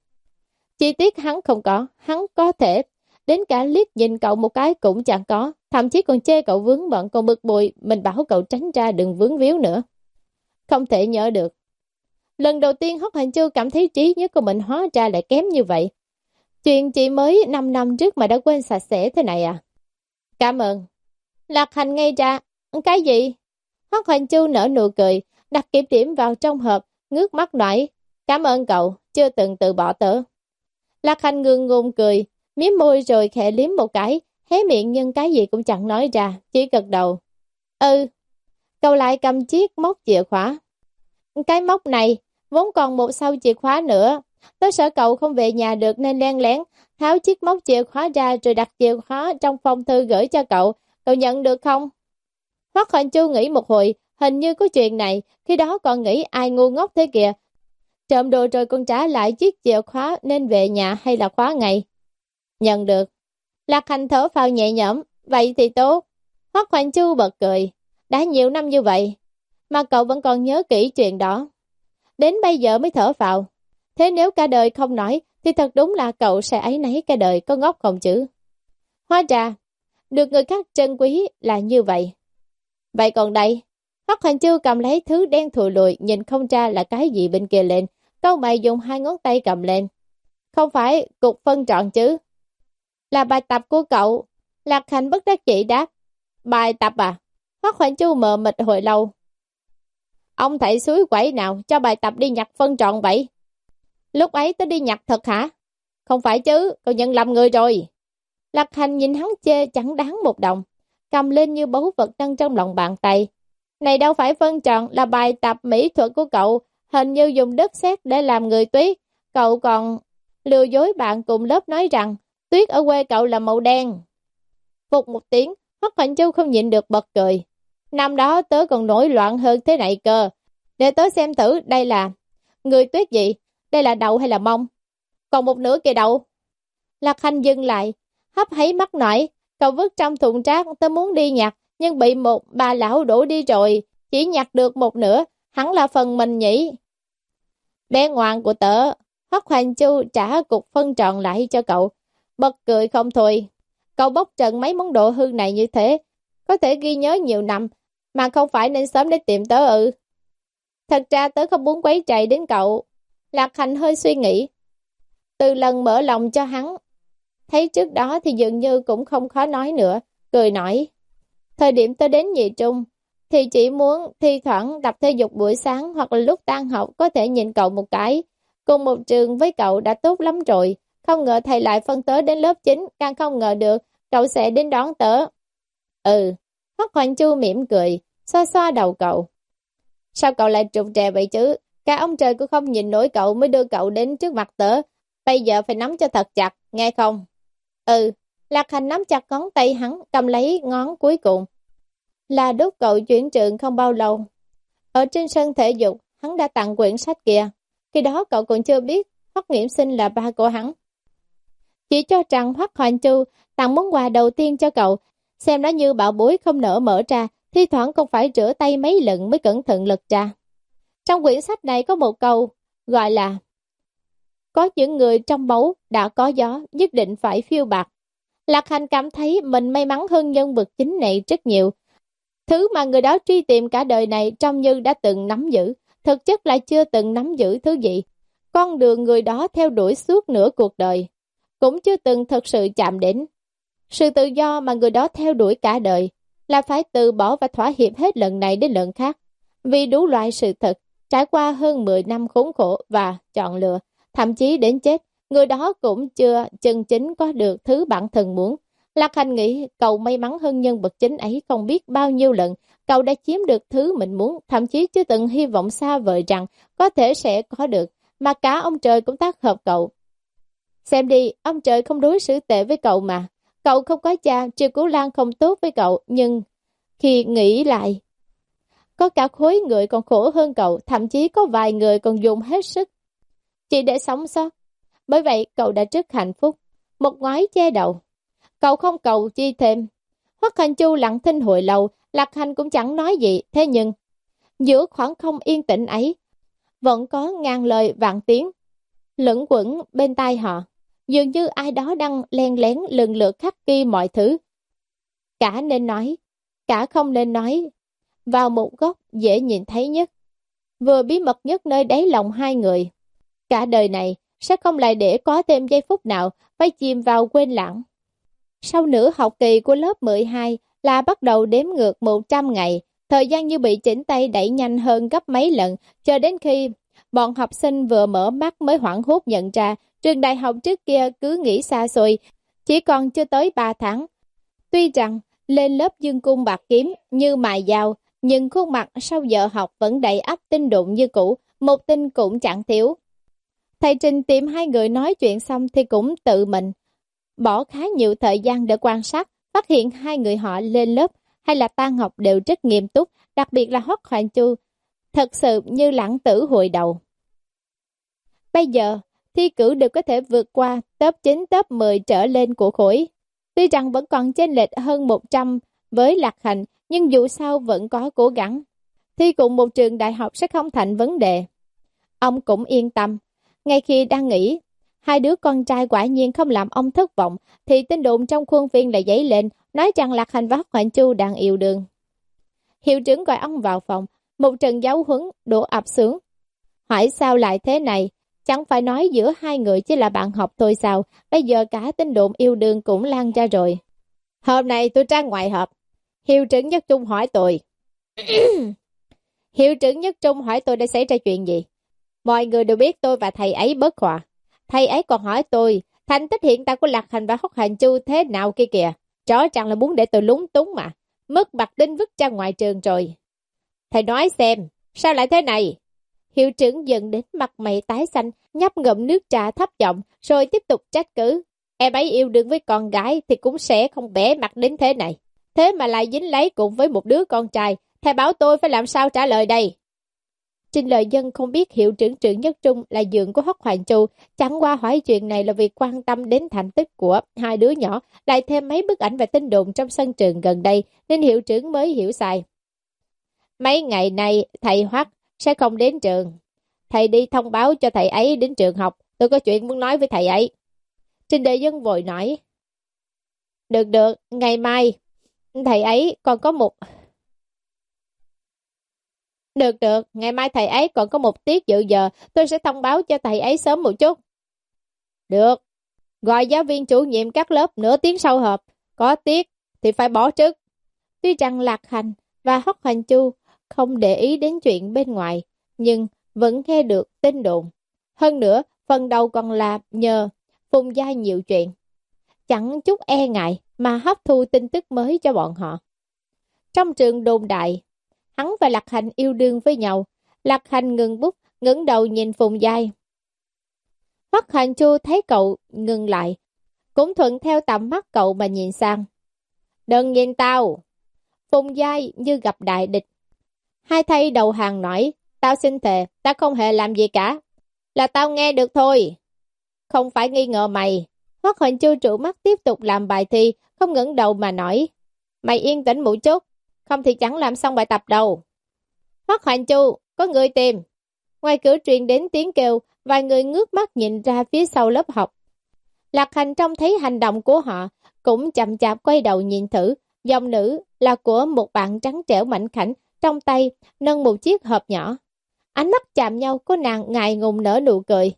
Chi tiết hắn không có, hắn có thể đến cả liếc nhìn cậu một cái cũng chẳng có, thậm chí còn chê cậu vướng bận, còn bực bội mình bảo cậu tránh ra đừng vướng víu nữa. Không thể nhớ được. Lần đầu tiên Hoắc Hành Chu cảm thấy trí nhớ của mình hóa ra lại kém như vậy. Chuyện chỉ mới năm năm trước mà đã quên sạch sẽ thế này à? Cảm ơn. Lạc Hành ngay ra. Cái gì? Hoắc Hành Chu nở nụ cười, đặt kiểm điểm vào trong hộp, ngước mắt nói. Cảm ơn cậu, chưa từng từ bỏ tớ. Lạc Hành ngượng ngùng cười, miếm môi rồi khẽ liếm một cái, hé miệng nhưng cái gì cũng chẳng nói ra, chỉ gật đầu. Ừ. Cậu lại cầm chiếc móc chìa khóa. Cái móc này, vốn còn một sau chìa khóa nữa. Tớ sợ cậu không về nhà được nên len lén tháo chiếc móc chìa khóa ra rồi đặt chìa khóa trong phong thư gửi cho cậu. Cậu nhận được không? Hoắc Hoành Chu nghĩ một hồi, hình như có chuyện này, khi đó còn nghĩ ai ngu ngốc thế kìa. Trộm đồ rồi còn trả lại chiếc chìa khóa nên về nhà hay là khóa ngày? Nhận được. Lạc Hành thở phào nhẹ nhõm, vậy thì tốt. Hoắc Hoành Chu bật cười. Đã nhiều năm như vậy, mà cậu vẫn còn nhớ kỹ chuyện đó. Đến bây giờ mới thở phào. Thế nếu cả đời không nói, thì thật đúng là cậu sẽ áy náy cả đời, có ngốc không chứ? Hóa ra, được người khác trân quý là như vậy. Vậy còn đây, Hoắc Hoành Chu cầm lấy thứ đen thùi lùi, nhìn không ra là cái gì bên kia lên, câu mày dùng hai ngón tay cầm lên. Không phải cục phân trọn chứ? Là bài tập của cậu. Lạc Hành bất đắc dĩ đáp. Bài tập à? Hoắc Hoành Chu mờ mịt hồi lâu. Ông thầy suối quẩy nào cho bài tập đi nhặt phân trọn vậy? Lúc ấy tôi đi nhặt thật hả? Không phải chứ, cậu nhận lầm người rồi. Lạc Hành nhìn hắn chê chẳng đáng một đồng, cầm lên như báu vật nâng trong lòng bàn tay. Này đâu phải phân tròn, là bài tập mỹ thuật của cậu, hình như dùng đất sét để làm người tuyết. Cậu còn lừa dối bạn cùng lớp nói rằng tuyết ở quê cậu là màu đen. Phục một tiếng, Hoắc Hoành Chu không nhịn được bật cười. Năm đó tớ còn nổi loạn hơn thế này cơ. Để tớ xem thử đây là người tuyết gì, đây là đậu hay là mông? Còn một nửa kìa đậu. Lạc Hành dừng lại, hấp háy mắt nói, cậu vứt trong thùng rác, tớ muốn đi nhặt, nhưng bị một bà lão đổ đi rồi, chỉ nhặt được một nửa, hẳn là phần mình nhỉ. Bé ngoan của tớ, Hoắc Hoành Chu trả cục phân tròn lại cho cậu, bật cười không thôi. Cậu bóc trần mấy món đồ hư này như thế, có thể ghi nhớ nhiều năm, mà không phải nên sớm để tìm tớ ư. Thật ra tớ không muốn quấy rầy đến cậu. Lạc Hành hơi suy nghĩ. Từ lần mở lòng cho hắn, thấy trước đó thì dường như cũng không khó nói nữa, cười nói. Thời điểm tớ đến nhị trung, thì chỉ muốn thi thoảng tập thể dục buổi sáng hoặc là lúc tan học có thể nhìn cậu một cái. Cùng một trường với cậu đã tốt lắm rồi, không ngờ thầy lại phân tớ đến lớp chín, càng không ngờ được cậu sẽ đến đón tớ. Ừ, Hoắc Hoành Chu mỉm cười, xoa xoa đầu cậu. Sao cậu lại trục trè vậy chứ? Cả ông trời cũng không nhìn nổi cậu mới đưa cậu đến trước mặt tớ. Bây giờ phải nắm cho thật chặt, nghe không? Ừ, Lạc Hành nắm chặt ngón tay hắn, cầm lấy ngón cuối cùng. Là lúc cậu chuyển trường không bao lâu. Ở trên sân thể dục, hắn đã tặng quyển sách kia. Khi đó cậu còn chưa biết Hoắc Nghiễm Sinh là ba của hắn. Chỉ cho rằng Hoắc Hoành Chu tặng món quà đầu tiên cho cậu, xem nó như bảo bối không nỡ mở ra, thi thoảng còn phải rửa tay mấy lần mới cẩn thận lật ra. Trong quyển sách này có một câu gọi là có những người trong máu đã có gió, nhất định phải phiêu bạt. Lạc Hành cảm thấy mình may mắn hơn nhân vật chính này rất nhiều. Thứ mà người đó truy tìm cả đời này trông như đã từng nắm giữ, thực chất lại chưa từng nắm giữ thứ gì. con đường người đó theo đuổi suốt nửa cuộc đời, cũng chưa từng thật sự chạm đến. Sự tự do mà người đó theo đuổi cả đời là phải từ bỏ và thỏa hiệp hết lần này đến lần khác. Vì đủ loại sự thật, trải qua hơn mười năm khốn khổ và chọn lựa, thậm chí đến chết, người đó cũng chưa chân chính có được thứ bản thân muốn. Lạc Hành nghĩ cậu may mắn hơn nhân vật chính ấy không biết bao nhiêu lần. Cậu đã chiếm được thứ mình muốn, thậm chí chưa từng hy vọng xa vời rằng có thể sẽ có được, mà cả ông trời cũng tác hợp cậu. Xem đi, ông trời không đối xử tệ với cậu mà. Cậu không có cha, Triều Cửu Lan không tốt với cậu, nhưng khi nghĩ lại, có cả khối người còn khổ hơn cậu, thậm chí có vài người còn dùng hết sức chỉ để sống sót. Bởi vậy cậu đã rất hạnh phúc, một ngói che đầu. Cậu không cầu chi thêm. Hoắc Hành Chu lặng thinh hồi lâu, Lạc Hành cũng chẳng nói gì, thế nhưng giữa khoảng không yên tĩnh ấy vẫn có ngàn lời vạn tiếng lẫn quẩn bên tai họ, dường như ai đó đang len lén lần lượt khắc ghi mọi thứ, cả nên nói, cả không nên nói, vào một góc dễ nhìn thấy nhất, vừa bí mật nhất nơi đáy lòng hai người. Cả đời này sẽ không lại để có thêm giây phút nào phải chìm vào quên lãng. Sau nửa học kỳ của lớp mười hai là bắt đầu đếm ngược một trăm ngày, thời gian như bị chỉnh tay đẩy nhanh hơn gấp mấy lần, cho đến khi bọn học sinh vừa mở mắt mới hoảng hốt nhận ra trường đại học trước kia cứ nghĩ xa xôi, chỉ còn chưa tới ba tháng. Tuy rằng lên lớp dương cung bạc kiếm như mài dao, nhưng khuôn mặt sau giờ học vẫn đầy ắp tinh đụng như cũ, một tin cũng chẳng thiếu. Thầy Trình tìm hai người nói chuyện xong thì cũng tự mình bỏ khá nhiều thời gian để quan sát, phát hiện hai người họ lên lớp hay là tan học đều rất nghiêm túc, đặc biệt là Hoắc Hoành Chu, thật sự như lãng tử hồi đầu. Bây giờ, thi cử đều có thể vượt qua top chín, top mười trở lên của khối. Tuy rằng vẫn còn chênh lệch hơn một trăm với Lạc Hành, nhưng dù sao vẫn có cố gắng. Thi cùng một trường đại học sẽ không thành vấn đề. Ông cũng yên tâm. Ngay khi đang nghĩ, hai đứa con trai quả nhiên không làm ông thất vọng, thì tin đồn trong khuôn viên lại dấy lên, nói rằng Lạc Hành và Hoắc Hoành Chu đang yêu đương. Hiệu trưởng gọi ông vào phòng, một trận giáo huấn đổ ập xuống. Hỏi sao lại thế này? Chẳng phải nói giữa hai người chỉ là bạn học thôi sao? Bây giờ cả tin đồn yêu đương cũng lan ra rồi. Hôm nay tôi ra ngoài họp. Hiệu trưởng Nhất Trung hỏi tôi. Hiệu trưởng Nhất Trung hỏi tôi đã xảy ra chuyện gì? Mọi người đều biết tôi và thầy ấy bất hòa. Thầy ấy còn hỏi tôi, thành tích hiện tại của Lạc Hành và Hoắc Hành Chu thế nào kia kìa. Rõ ràng là muốn để tôi lúng túng mà. Mất mặt đinh vứt ra ngoài trường rồi. Thầy nói xem, sao lại thế này? Hiệu trưởng dần đến mặt mày tái xanh, nhấp ngụm nước trà thấp giọng, rồi tiếp tục trách cứ. Em ấy yêu đương với con gái thì cũng sẽ không bẻ mặt đến thế này. Thế mà lại dính lấy cùng với một đứa con trai. Thầy bảo tôi phải làm sao trả lời đây? Trình Lợi Dân không biết hiệu trưởng trưởng Nhất Trung là dượng của Hoắc Hoành Chu, chẳng qua hỏi chuyện này là vì quan tâm đến thành tích của hai đứa nhỏ, lại thêm mấy bức ảnh và tin đồn trong sân trường gần đây, nên hiệu trưởng mới hiểu sai. Mấy ngày nay thầy Hoắc sẽ không đến trường. Thầy đi thông báo cho thầy ấy đến trường học, tôi có chuyện muốn nói với thầy ấy. Trình Lợi Dân vội nói. Được được, ngày mai thầy ấy còn có một... Được được, ngày mai thầy ấy còn có một tiết dự giờ, tôi sẽ thông báo cho thầy ấy sớm một chút. Được, gọi giáo viên chủ nhiệm các lớp nửa tiếng sau họp, có tiết thì phải bỏ trước. Tuy rằng Lạc Hành và Hoắc Hoành Chu không để ý đến chuyện bên ngoài, nhưng vẫn nghe được tin đồn. Hơn nữa, phần đầu còn là nhờ Phùng Giai nhiều chuyện. Chẳng chút e ngại mà hấp thu tin tức mới cho bọn họ. Trong trường đồn đại, hắn và Lạc Hành yêu đương với nhau. Lạc Hành ngừng bút, ngẩng đầu nhìn Phùng Giai. Hoắc Hành Chu thấy cậu ngừng lại, cũng thuận theo tầm mắt cậu mà nhìn sang. Đừng nhìn tao! Phùng Giai như gặp đại địch. Hai thầy đầu hàng nói, tao xin thề, tao không hề làm gì cả. Là tao nghe được thôi. Không phải nghi ngờ mày. Hoắc Hành Chu trụ mắt tiếp tục làm bài thi, không ngẩng đầu mà nói. Mày yên tĩnh một chút, không thì chẳng làm xong bài tập đâu. Hoắc Hành Chu, có người tìm. Ngoài cửa truyền đến tiếng kêu, vài người ngước mắt nhìn ra phía sau lớp học. Lạc Hành trông thấy hành động của họ, cũng chậm chạp quay đầu nhìn thử. Dòng nữ là của một bạn trắng trẻo mảnh khảnh, trong tay nâng một chiếc hộp nhỏ. Ánh mắt chạm nhau, cô nàng ngại ngùng nở nụ cười.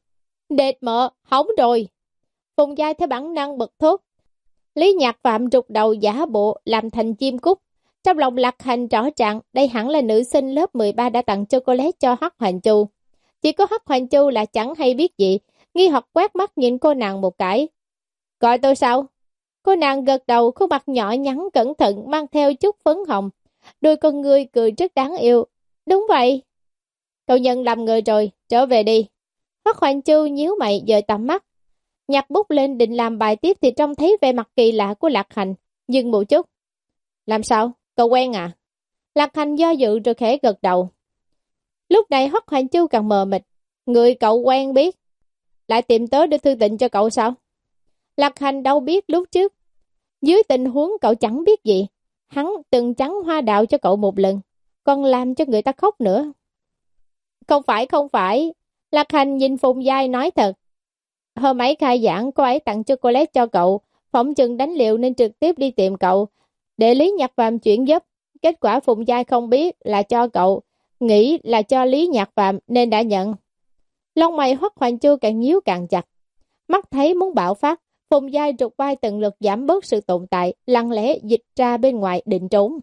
Đệt mợ, hỏng rồi. Phùng Giai theo bản năng bật thốt. Lý Nhạc Phạm rụt đầu giả bộ làm thành chim cút. Trong lòng Lạc Hành rõ ràng đây hẳn là nữ sinh lớp mười ba đã tặng chocolate cho Hoắc Hoành Chu. Chỉ có Hoắc Hoành Chu là chẳng hay biết gì, nghi hoặc quét mắt nhìn cô nàng một cái. Gọi tôi sao? Cô nàng gật đầu, khuôn mặt nhỏ nhắn cẩn thận mang theo chút phấn hồng. Đôi con ngươi cười rất đáng yêu. Đúng vậy. Cậu nhận lầm người rồi, trở về đi. Hoắc Hoành Chu nhíu mày dời tầm mắt. Nhặt bút lên định làm bài tiếp thì trông thấy vẻ mặt kỳ lạ của Lạc Hành. Dừng một chút. Làm sao? Cậu quen à? Lạc Hành do dự rồi khẽ gật đầu. Lúc này Hoắc Hoành Chu càng mờ mịt. Người cậu quen biết. Lại tìm tới để thư tình cho cậu sao? Lạc Hành đâu biết lúc trước. Dưới tình huống cậu chẳng biết gì. Hắn từng trắng hoa đạo cho cậu một lần. Còn làm cho người ta khóc nữa. Không phải không phải. Lạc Hành nhìn Phùng Giai nói thật. Hôm ấy khai giảng cô ấy tặng chocolate cho cậu. Phỏng chừng đánh liệu nên trực tiếp đi tìm cậu. Để Lý Nhạc Phạm chuyển giúp. Kết quả Phùng Giai không biết là cho cậu. Nghĩ là cho Lý Nhạc Phạm nên đã nhận. Lông mày Hoắc Hoành Chu càng nhíu càng chặt. Mắt thấy muốn bạo phát. Phùng Giai trục vai tận lực giảm bớt sự tồn tại. Lặng lẽ dịch ra bên ngoài định trốn.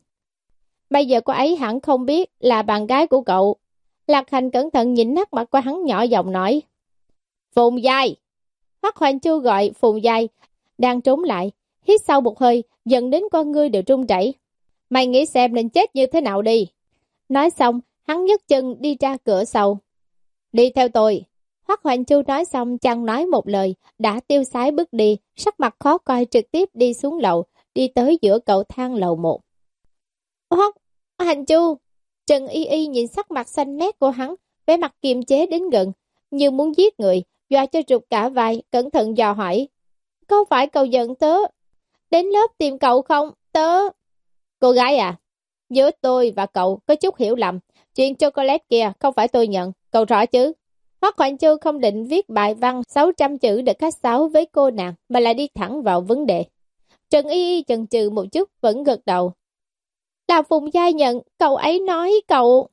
Bây giờ cô ấy hẳn không biết là bạn gái của cậu. Lạc Hành cẩn thận nhìn nét mặt của hắn nhỏ giọng nói. Phùng Giai. Hoắc Hoành Chu gọi Phùng Giai. Đang trốn lại. Hít sâu một hơi. Dẫn đến con ngươi đều run rẩy. Mày nghĩ xem nên chết như thế nào đi. Nói xong. Hắn nhấc chân đi ra cửa sau. Đi theo tôi. Hoắc Hoành Chu nói xong chẳng nói một lời. Đã tiêu sái bước đi. Sắc mặt khó coi trực tiếp đi xuống lầu. Đi tới giữa cầu thang lầu một. Hoắc Hoành Chu. Trần Y Y nhìn sắc mặt xanh mét của hắn. Vẻ mặt kiềm chế đến gần. Như muốn giết người. Dọa cho rụt cả vai. Cẩn thận dò hỏi. Không phải cậu giận tớ đến lớp tìm cậu không? Tớ... Cô gái à? Giữa tôi và cậu có chút hiểu lầm. Chuyện chocolate kia không phải tôi nhận. Cậu rõ chứ? Hoắc Hoành Chu không định viết bài văn sáu trăm chữ để khách sáo với cô nàng. Mà lại đi thẳng vào vấn đề. Trần Y Y chần chừ một chút vẫn gật đầu. Là Phùng Giai nhận. Cậu ấy nói cậu...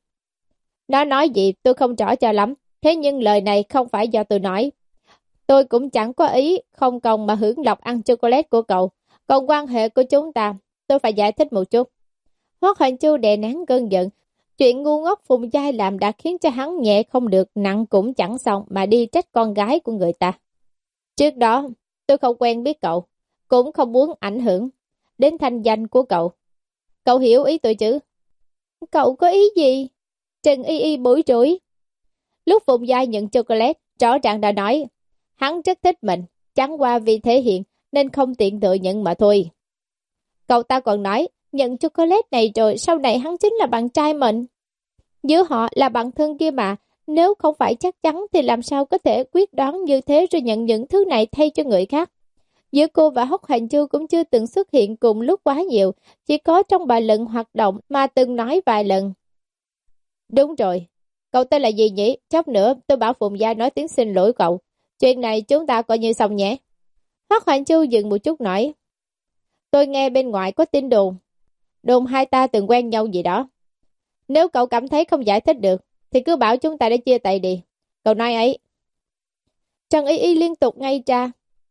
Nó nói gì tôi không rõ cho lắm. Thế nhưng lời này không phải do tôi nói. Tôi cũng chẳng có ý không công mà hưởng lộc ăn chocolate của cậu. Còn quan hệ của chúng ta, tôi phải giải thích một chút. Hoắc Hoành Chu đè nén cơn giận. Chuyện ngu ngốc Phùng Giai làm đã khiến cho hắn nhẹ không được, nặng cũng chẳng xong mà đi trách con gái của người ta. Trước đó, tôi không quen biết cậu, cũng không muốn ảnh hưởng đến thanh danh của cậu. Cậu hiểu ý tôi chứ? Cậu có ý gì? Trần Y Y bối rối. Lúc Phùng Giai nhận chocolate, rõ ràng đã nói, hắn rất thích mình, chẳng qua vì thể hiện nên không tiện thừa nhận mà thôi. Cậu ta còn nói, nhận chocolate này rồi sau này hắn chính là bạn trai mình. Giữa họ là bạn thân kia mà, nếu không phải chắc chắn thì làm sao có thể quyết đoán như thế rồi nhận những thứ này thay cho người khác. Giữa cô và Hoắc Hoành Chu cũng chưa từng xuất hiện cùng lúc quá nhiều, chỉ có trong vài lần hoạt động mà từng nói vài lần. Đúng rồi, cậu tên là gì nhỉ? Chốc nữa tôi bảo Phùng Gia nói tiếng xin lỗi cậu. Chuyện này chúng ta coi như xong nhé. Hoắc Hoành Chu dừng một chút nói. Tôi nghe bên ngoài có tin đồn. Đồn hai ta từng quen nhau gì đó. Nếu cậu cảm thấy không giải thích được, thì cứ bảo chúng ta đã chia tay đi. Cậu nói ấy. Trần Y Y liên tục ngay ra.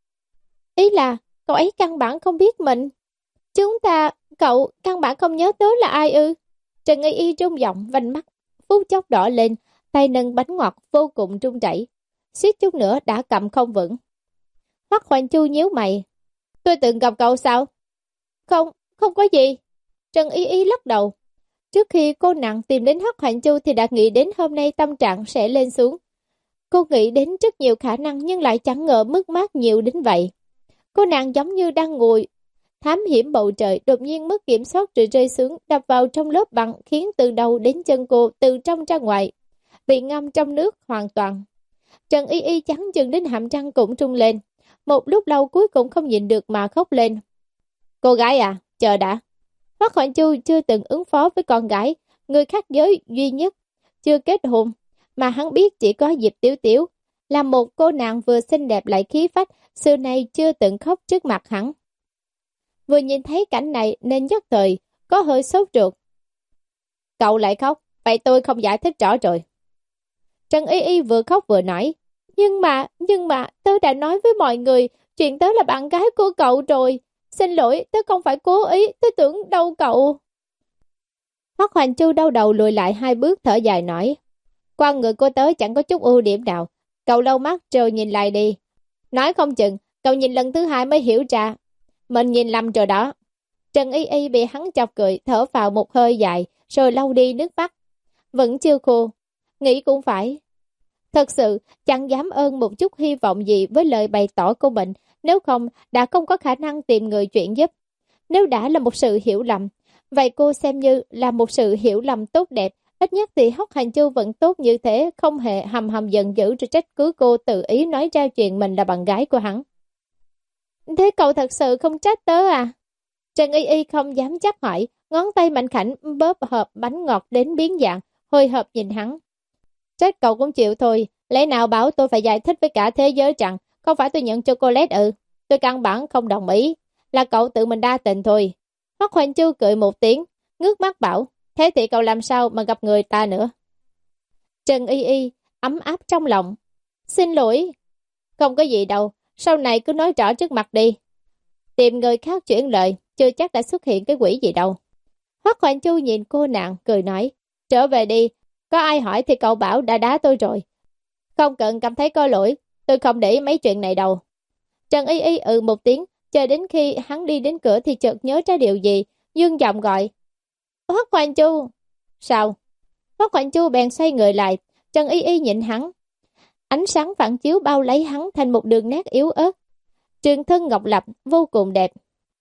Ý là, cậu ấy căn bản không biết mình. Chúng ta, cậu căn bản không nhớ tới là ai ư. Trần Y Y rung giọng, vành mắt phút chốc đỏ lên, tay nâng bánh ngọt vô cùng run rẩy, suýt chút nữa đã cầm không vững. Hoắc Hoành Chu nhíu mày. Tôi từng gặp cậu sao? Không, không có gì. Trần Y Y lắc đầu. Trước khi cô nàng tìm đến Hoắc Hoành Chu thì đã nghĩ đến hôm nay tâm trạng sẽ lên xuống. Cô nghĩ đến rất nhiều khả năng nhưng lại chẳng ngờ mất mát nhiều đến vậy. Cô nàng giống như đang ngồi thám hiểm bầu trời, đột nhiên mất kiểm soát rồi rơi xuống, đập vào trong lớp băng, khiến từ đầu đến chân cô, từ trong ra ngoài, bị ngâm trong nước hoàn toàn. Trần Y Y trắng chừng đến hàm răng cũng trung lên. Một lúc lâu cuối cùng không nhịn được mà khóc lên. Cô gái à, chờ đã. Hoắc Hoành Chu chưa từng ứng phó với con gái, người khác giới duy nhất, chưa kết hôn, mà hắn biết chỉ có Diệp Tiểu Tiểu, là một cô nàng vừa xinh đẹp lại khí phách, xưa nay chưa từng khóc trước mặt hắn. Vừa nhìn thấy cảnh này nên nhất thời, có hơi sốt ruột. Cậu lại khóc, vậy tôi không giải thích rõ rồi. Trần Y Y vừa khóc vừa nói, như Nhưng mà, nhưng mà, tớ đã nói với mọi người, chuyện tớ là bạn gái của cậu rồi. Xin lỗi, tớ không phải cố ý, tớ tưởng đâu cậu. Hoắc Hoành Chu đau đầu lùi lại hai bước thở dài nói. Con người của tớ chẳng có chút ưu điểm nào. Cậu lau mắt rồi nhìn lại đi. Nói không chừng, cậu nhìn lần thứ hai mới hiểu ra. Mình nhìn lầm rồi đó. Trần Y Y bị hắn chọc cười, thở vào một hơi dài, rồi lau đi nước mắt. Vẫn chưa khô. Nghĩ cũng phải. Thật sự, chẳng dám ơn một chút hy vọng gì với lời bày tỏ của mình, nếu không đã không có khả năng tìm người chuyện giúp. Nếu đã là một sự hiểu lầm, vậy cô xem như là một sự hiểu lầm tốt đẹp, ít nhất thì Hoắc Hành Chu vẫn tốt như thế, không hề hầm hầm giận dữ rồi trách cứ cô tự ý nói ra chuyện mình là bạn gái của hắn. Thế cậu thật sự không trách tớ à? Trần Y Y không dám chắc hỏi, ngón tay mạnh khảnh bóp hộp bánh ngọt đến biến dạng, hồi hộp nhìn hắn. Trách cậu cũng chịu thôi, lẽ nào bảo tôi phải giải thích với cả thế giới rằng không phải tôi nhận chocolate ư? Tôi căn bản không đồng ý, là cậu tự mình đa tình thôi. Hoắc Hoành Chu cười một tiếng, ngước mắt bảo, thế thì cậu làm sao mà gặp người ta nữa? Trần Y Y ấm áp trong lòng. Xin lỗi, không có gì đâu, sau này cứ nói rõ trước mặt đi. Tìm người khác chuyển lời, chưa chắc đã xuất hiện cái quỷ gì đâu. Hoắc Hoành Chu nhìn cô nàng, cười nói, trở về đi, có ai hỏi thì cậu bảo đã đá tôi rồi. Không cần cảm thấy có lỗi, tôi không để mấy chuyện này đâu. Trần Y Y ừ một tiếng, chờ đến khi hắn đi đến cửa thì chợt nhớ ra điều gì, dương giọng gọi. Hoắc Hoành Chu! Sao? Hoắc Hoành Chu bèn xoay người lại, Trần Y Y nhìn hắn. Ánh sáng phản chiếu bao lấy hắn thành một đường nét yếu ớt. Trường thân ngọc lập, vô cùng đẹp.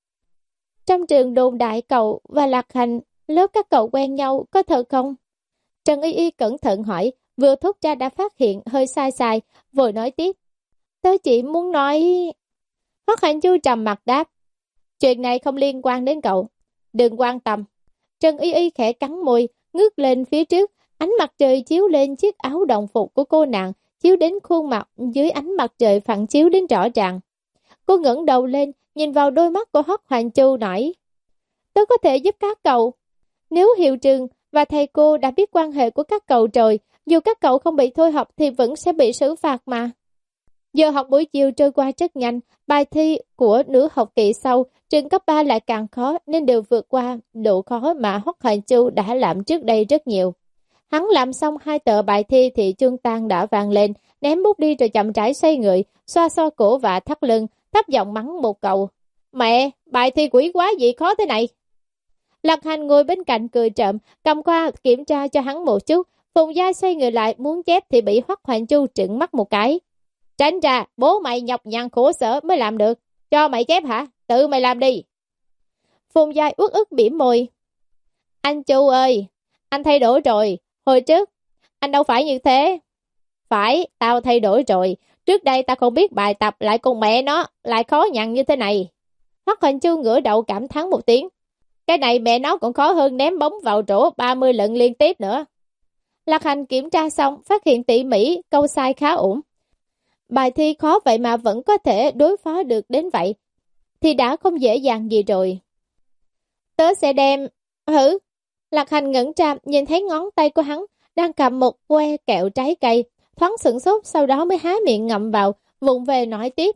Trong trường đồn đại cậu và Lạc Hành, lớp các cậu quen nhau, có thật không? Trần Y Y cẩn thận hỏi, vừa thốt ra đã phát hiện hơi sai sai, vội nói tiếp. Tớ chỉ muốn nói... Hoắc Hành Chu trầm mặt đáp. Chuyện này không liên quan đến cậu. Đừng quan tâm. Trần Y Y khẽ cắn môi, ngước lên phía trước, ánh mặt trời chiếu lên chiếc áo đồng phục của cô nàng, chiếu đến khuôn mặt dưới ánh mặt trời phản chiếu đến rõ ràng. Cô ngẩng đầu lên, nhìn vào đôi mắt của Hoắc Hoành Chu nói. Tớ có thể giúp các cậu. Nếu hiệu trường và thầy cô đã biết quan hệ của các cậu rồi, dù các cậu không bị thôi học thì vẫn sẽ bị xử phạt mà. Giờ học buổi chiều trôi qua rất nhanh, bài thi của nửa học kỳ sau, trường cấp ba lại càng khó nên đều vượt qua độ khó mà Hoắc Hoành Chu đã làm trước đây rất nhiều. Hắn làm xong hai tờ bài thi thì chuông tan đã vang lên, ném bút đi rồi chậm rãi xoay người, xoa xoa cổ và thắt lưng, thấp giọng mắng một câu. Mẹ, bài thi quỷ quá gì khó thế này? Lạc Hành ngồi bên cạnh cười trộm, cầm qua kiểm tra cho hắn một chút. Phùng Giai xoay người lại muốn chép thì bị Hoắc Hoành Chu trừng mắt một cái. Tránh ra, bố mày nhọc nhằn khổ sở mới làm được. Cho mày chép hả? Tự mày làm đi. Phùng Giai uất ức bỉm môi. Anh Chu ơi, anh thay đổi rồi. Hồi trước, anh đâu phải như thế. Phải, tao thay đổi rồi. Trước đây tao không biết bài tập lại cùng mẹ nó, lại khó nhằn như thế này. Hoắc Hoành Chu ngửa đầu cảm thán một tiếng. Cái này mẹ nó còn khó hơn ném bóng vào rổ ba mươi lần liên tiếp nữa. Lạc Hành kiểm tra xong, phát hiện tỉ mỉ, câu sai khá ổn. Bài thi khó vậy mà vẫn có thể đối phó được đến vậy, thì đã không dễ dàng gì rồi. Tớ sẽ đem... Hử? Lạc Hành ngẩn ra, nhìn thấy ngón tay của hắn đang cầm một que kẹo trái cây, thoáng sửng sốt, sau đó mới há miệng ngậm vào, vụng về nói tiếp.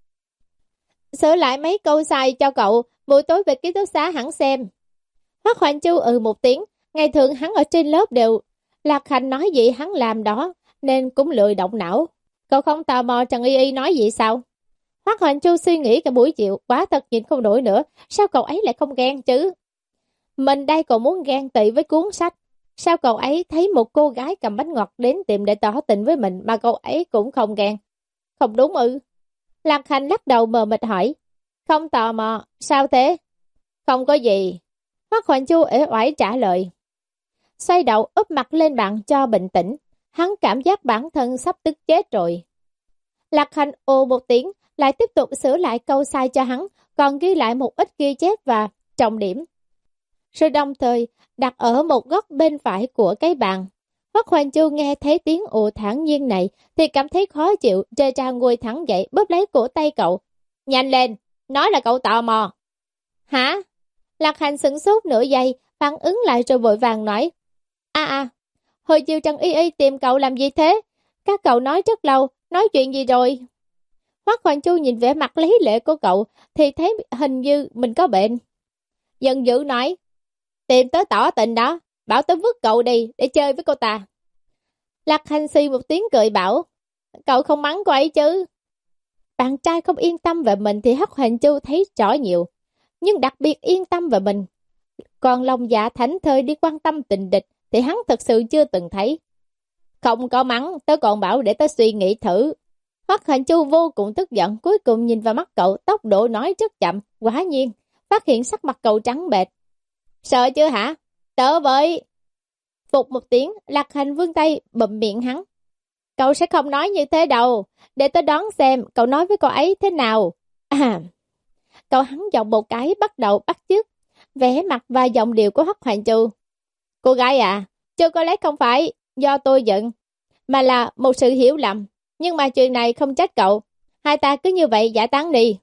Sửa lại mấy câu sai cho cậu, buổi tối về ký túc xá hẳn xem. Hoắc Hoành Chu ừ một tiếng, ngày thường hắn ở trên lớp đều Lạc Hành nói gì hắn làm đó, nên cũng lười động não. Cậu không tò mò Trần Y Y nói gì sao? Hoắc Hoành Chu suy nghĩ cả buổi chiều, quá thật nhìn không nổi nữa, sao cậu ấy lại không ghen chứ? Mình đây còn muốn ghen tị với cuốn sách, sao cậu ấy thấy một cô gái cầm bánh ngọt đến tìm để tỏ tình với mình mà cậu ấy cũng không ghen? Không đúng ư? Lạc Hành lắc đầu mờ mịt hỏi. Không tò mò, sao thế? Không có gì. Hoắc Hoành Chu uể oải trả lời. Xoay đầu úp mặt lên bàn cho bình tĩnh, hắn cảm giác bản thân sắp tức chết rồi. Lạc Hành ồ một tiếng, lại tiếp tục sửa lại câu sai cho hắn, còn ghi lại một ít ghi chép và trọng điểm. Rồi đồng thời đặt ở một góc bên phải của cái bàn. Hoắc Hoành Chu nghe thấy tiếng ồ thản nhiên này thì cảm thấy khó chịu, rơi ra ngồi thẳng dậy, bóp lấy cổ tay cậu. Nhanh lên, nói là cậu tò mò. Hả? Lạc Hành sửng sốt nửa giây, phản ứng lại rồi vội vàng nói. À à, hồi chiều Trần Y Y tìm cậu làm gì thế? Các cậu nói rất lâu, nói chuyện gì rồi? Hoắc Hoành Chu nhìn vẻ mặt lấy lệ của cậu thì thấy hình như mình có bệnh. Giận dữ nói, tìm tới tỏ tình đó, bảo tới vứt cậu đi để chơi với cô ta. Lạc Hành xì một tiếng cười bảo, cậu không mắng cô ấy chứ? Bạn trai không yên tâm về mình thì Hoắc Hoành Chu thấy rõ nhiều, nhưng đặc biệt yên tâm về mình. Còn lòng dạ thảnh thơi đi quan tâm tình địch thì hắn thật sự chưa từng thấy. Không có mắng, tớ còn bảo để tớ suy nghĩ thử. Hoắc Hành Chu vô cùng tức giận, cuối cùng nhìn vào mắt cậu, tốc độ nói rất chậm, quả nhiên, phát hiện sắc mặt cậu trắng bệch. Sợ chưa hả? Tớ với... Phục một tiếng, Lạc Hành vươn tay bụm miệng hắn. Cậu sẽ không nói như thế đâu, để tớ đoán xem cậu nói với cô ấy thế nào. À, cậu hắn giọng một cái bắt đầu bắt chước vẻ mặt và giọng điệu của Hoắc Hoành Chu. Cô gái à, chưa có lẽ không phải do tôi giận, mà là một sự hiểu lầm. Nhưng mà chuyện này không trách cậu, hai ta cứ như vậy giải tán đi.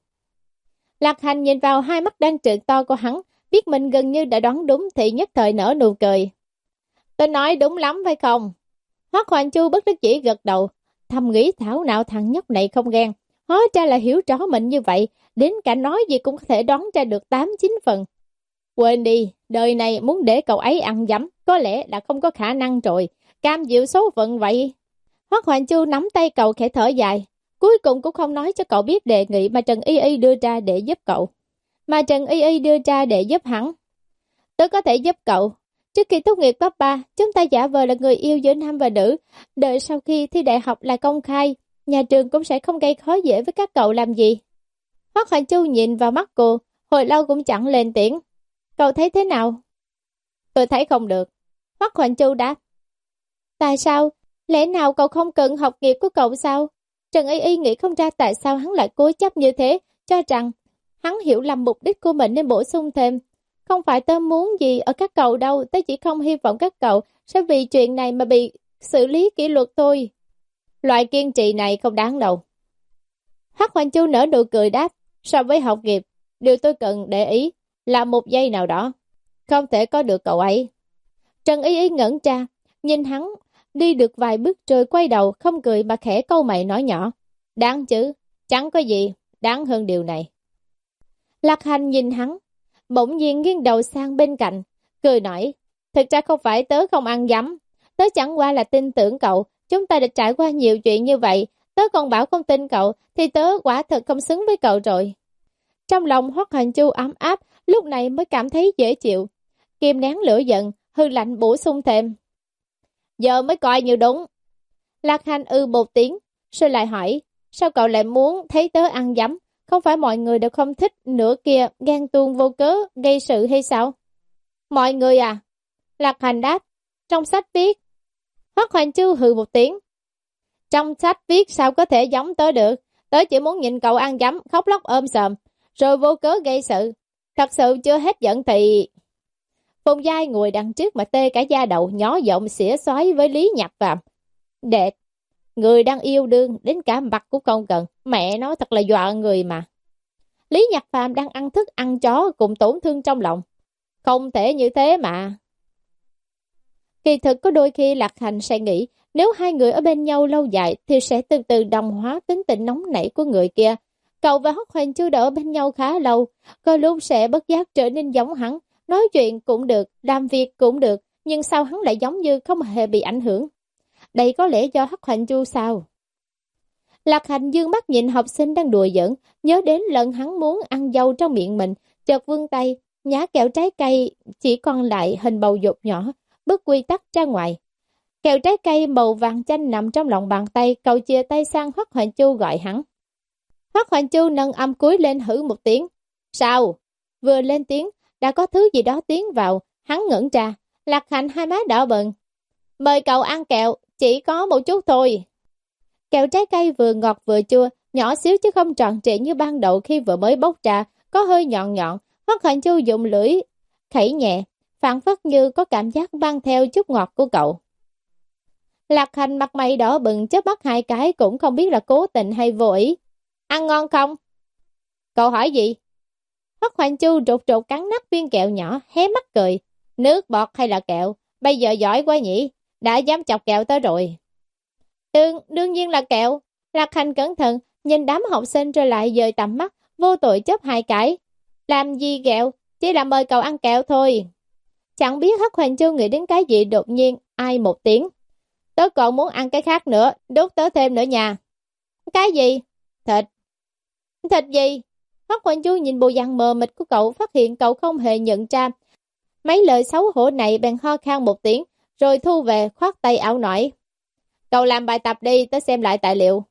Lạc Hành nhìn vào hai mắt đang trợn to của hắn, biết mình gần như đã đoán đúng thì nhất thời nở nụ cười. Tôi nói đúng lắm phải không? Hoắc Hoành Chu bất đắc dĩ gật đầu, thầm nghĩ thảo nào thằng nhóc này không ghen, hóa ra là hiểu rõ mình như vậy, đến cả nói gì cũng có thể đoán ra được tám chín phần. Quên đi, đời này muốn để cậu ấy ăn dấm, có lẽ là không có khả năng rồi, cam chịu số phận vậy. Hoắc Hoành Chu nắm tay cậu khẽ thở dài, cuối cùng cũng không nói cho cậu biết đề nghị mà Trần Y Y đưa ra để giúp cậu. Mà Trần Y Y đưa ra để giúp hắn. Tớ có thể giúp cậu. Trước khi tốt nghiệp cấp ba, chúng ta giả vờ là người yêu giữa nam và nữ. Đợi sau khi thi đại học là công khai, nhà trường cũng sẽ không gây khó dễ với các cậu làm gì. Hoắc Hoành Chu nhìn vào mắt cô, hồi lâu cũng chẳng lên tiếng. Cậu thấy thế nào? Tôi thấy không được. Hoắc Hoành Chu đáp. Tại sao? Lẽ nào cậu không cần học nghiệp của cậu sao? Trần Y Y nghĩ không ra tại sao hắn lại cố chấp như thế, cho rằng hắn hiểu lầm mục đích của mình nên bổ sung thêm. Không phải tớ muốn gì ở các cậu đâu, tớ chỉ không hy vọng các cậu sẽ vì chuyện này mà bị xử lý kỷ luật thôi. Loại kiên trì này không đáng đâu. Hoắc Hoành Chu nở nụ cười đáp, so với học nghiệp, điều tôi cần để ý là một giây nào đó, không thể có được cậu ấy. Trần Y Y ngẩn ra, nhìn hắn đi được vài bước rồi quay đầu không cười mà khẽ câu mày nói nhỏ. Đáng chứ, chẳng có gì đáng hơn điều này. Lạc Hành nhìn hắn, bỗng nhiên nghiêng đầu sang bên cạnh, cười nói, thực ra không phải tớ không ăn dấm, tớ chẳng qua là tin tưởng cậu, chúng ta đã trải qua nhiều chuyện như vậy, tớ còn bảo không tin cậu, thì tớ quả thật không xứng với cậu rồi. Trong lòng Hoắc Hoành Chu ấm áp, lúc này mới cảm thấy dễ chịu, kìm nén lửa giận, hư lạnh bổ sung thêm. Giờ mới coi như đúng. Lạc Hành ư một tiếng, rồi lại hỏi, sao cậu lại muốn thấy tớ ăn dấm? Không phải mọi người đều không thích nữa kia, ghen tuông vô cớ, gây sự hay sao? Mọi người à? Lạc Hành đáp, trong sách viết. Hoắc Hoành Chu hừ một tiếng. Trong sách viết sao có thể giống tớ được? Tớ chỉ muốn nhìn cậu ăn dấm, khóc lóc ôm sờm, rồi vô cớ gây sự. Thật sự chưa hết giận thì... Phùng Giai ngồi đằng trước mà tê cả da đầu, nhỏ giọng xỉa xoáy với Lý Nhạc Phạm. Đệ, người đang yêu đương, đến cả mặt cũng không cần, mẹ nó thật là dọa người mà. Lý Nhạc Phạm đang ăn thức ăn chó cùng tổn thương trong lòng. Không thể như thế mà. Kỳ thực có đôi khi Lạc Hành sẽ nghĩ, nếu hai người ở bên nhau lâu dài thì sẽ từ từ đồng hóa tính tình nóng nảy của người kia. Cậu và Hoắc Hoành Chu đã ở bên nhau khá lâu, có lúc sẽ bất giác trở nên giống hắn. Nói chuyện cũng được, làm việc cũng được, nhưng sao hắn lại giống như không hề bị ảnh hưởng? Đây có lẽ do Hoắc Hoành Chu sao? Lạc Hành dương mắt nhìn học sinh đang đùa giỡn, nhớ đến lần hắn muốn ăn dâu trong miệng mình, chợt vươn tay, nhả kẹo trái cây chỉ còn lại hình bầu dục nhỏ, bất quy tắc ra ngoài. Kẹo trái cây màu vàng chanh nằm trong lòng bàn tay, cậu chia tay sang Hoắc Hoành Chu gọi hắn. Hoắc Hoành Chu nâng âm cúi lên hử một tiếng. Sao? Vừa lên tiếng, đã có thứ gì đó tiến vào, hắn ngẩn ra. Lạc Hành hai má đỏ bừng. Mời cậu ăn kẹo, chỉ có một chút thôi. Kẹo trái cây vừa ngọt vừa chua, nhỏ xíu chứ không tròn trịa như ban đầu khi vừa mới bốc ra, có hơi nhọn nhọn. Hoắc Hoành Chu dùng lưỡi khẩy nhẹ, phản phất như có cảm giác mang theo chút ngọt của cậu. Lạc Hành mặt mày đỏ bừng, chớp mắt hai cái cũng không biết là cố tình hay vô ý. Ăn ngon không? Cậu hỏi gì? Hoắc Hoành Chu rụt rụt cắn nát viên kẹo nhỏ, hé mắt cười. Nước bọt hay là kẹo? Bây giờ giỏi quá nhỉ? Đã dám chọc kẹo tới rồi. Đương, đương nhiên là kẹo. Lạc Hành cẩn thận, nhìn đám học sinh rồi lại dời tầm mắt, vô tội chớp hai cái. Làm gì ghẹo, chỉ là mời cậu ăn kẹo thôi. Chẳng biết Hắc Hoành Châu nghĩ đến cái gì đột nhiên, ai một tiếng. Tớ còn muốn ăn cái khác nữa, đút tớ thêm nữa nha. Cái gì? Thịt. Thịt gì? Hắc Hoành Châu nhìn bộ dạng mờ mịt của cậu, phát hiện cậu không hề nhận ra. Mấy lời xấu hổ này bèn ho khan một tiếng, rồi thu về khoát tay áo nổi. Cậu làm bài tập đi, tớ xem lại tài liệu.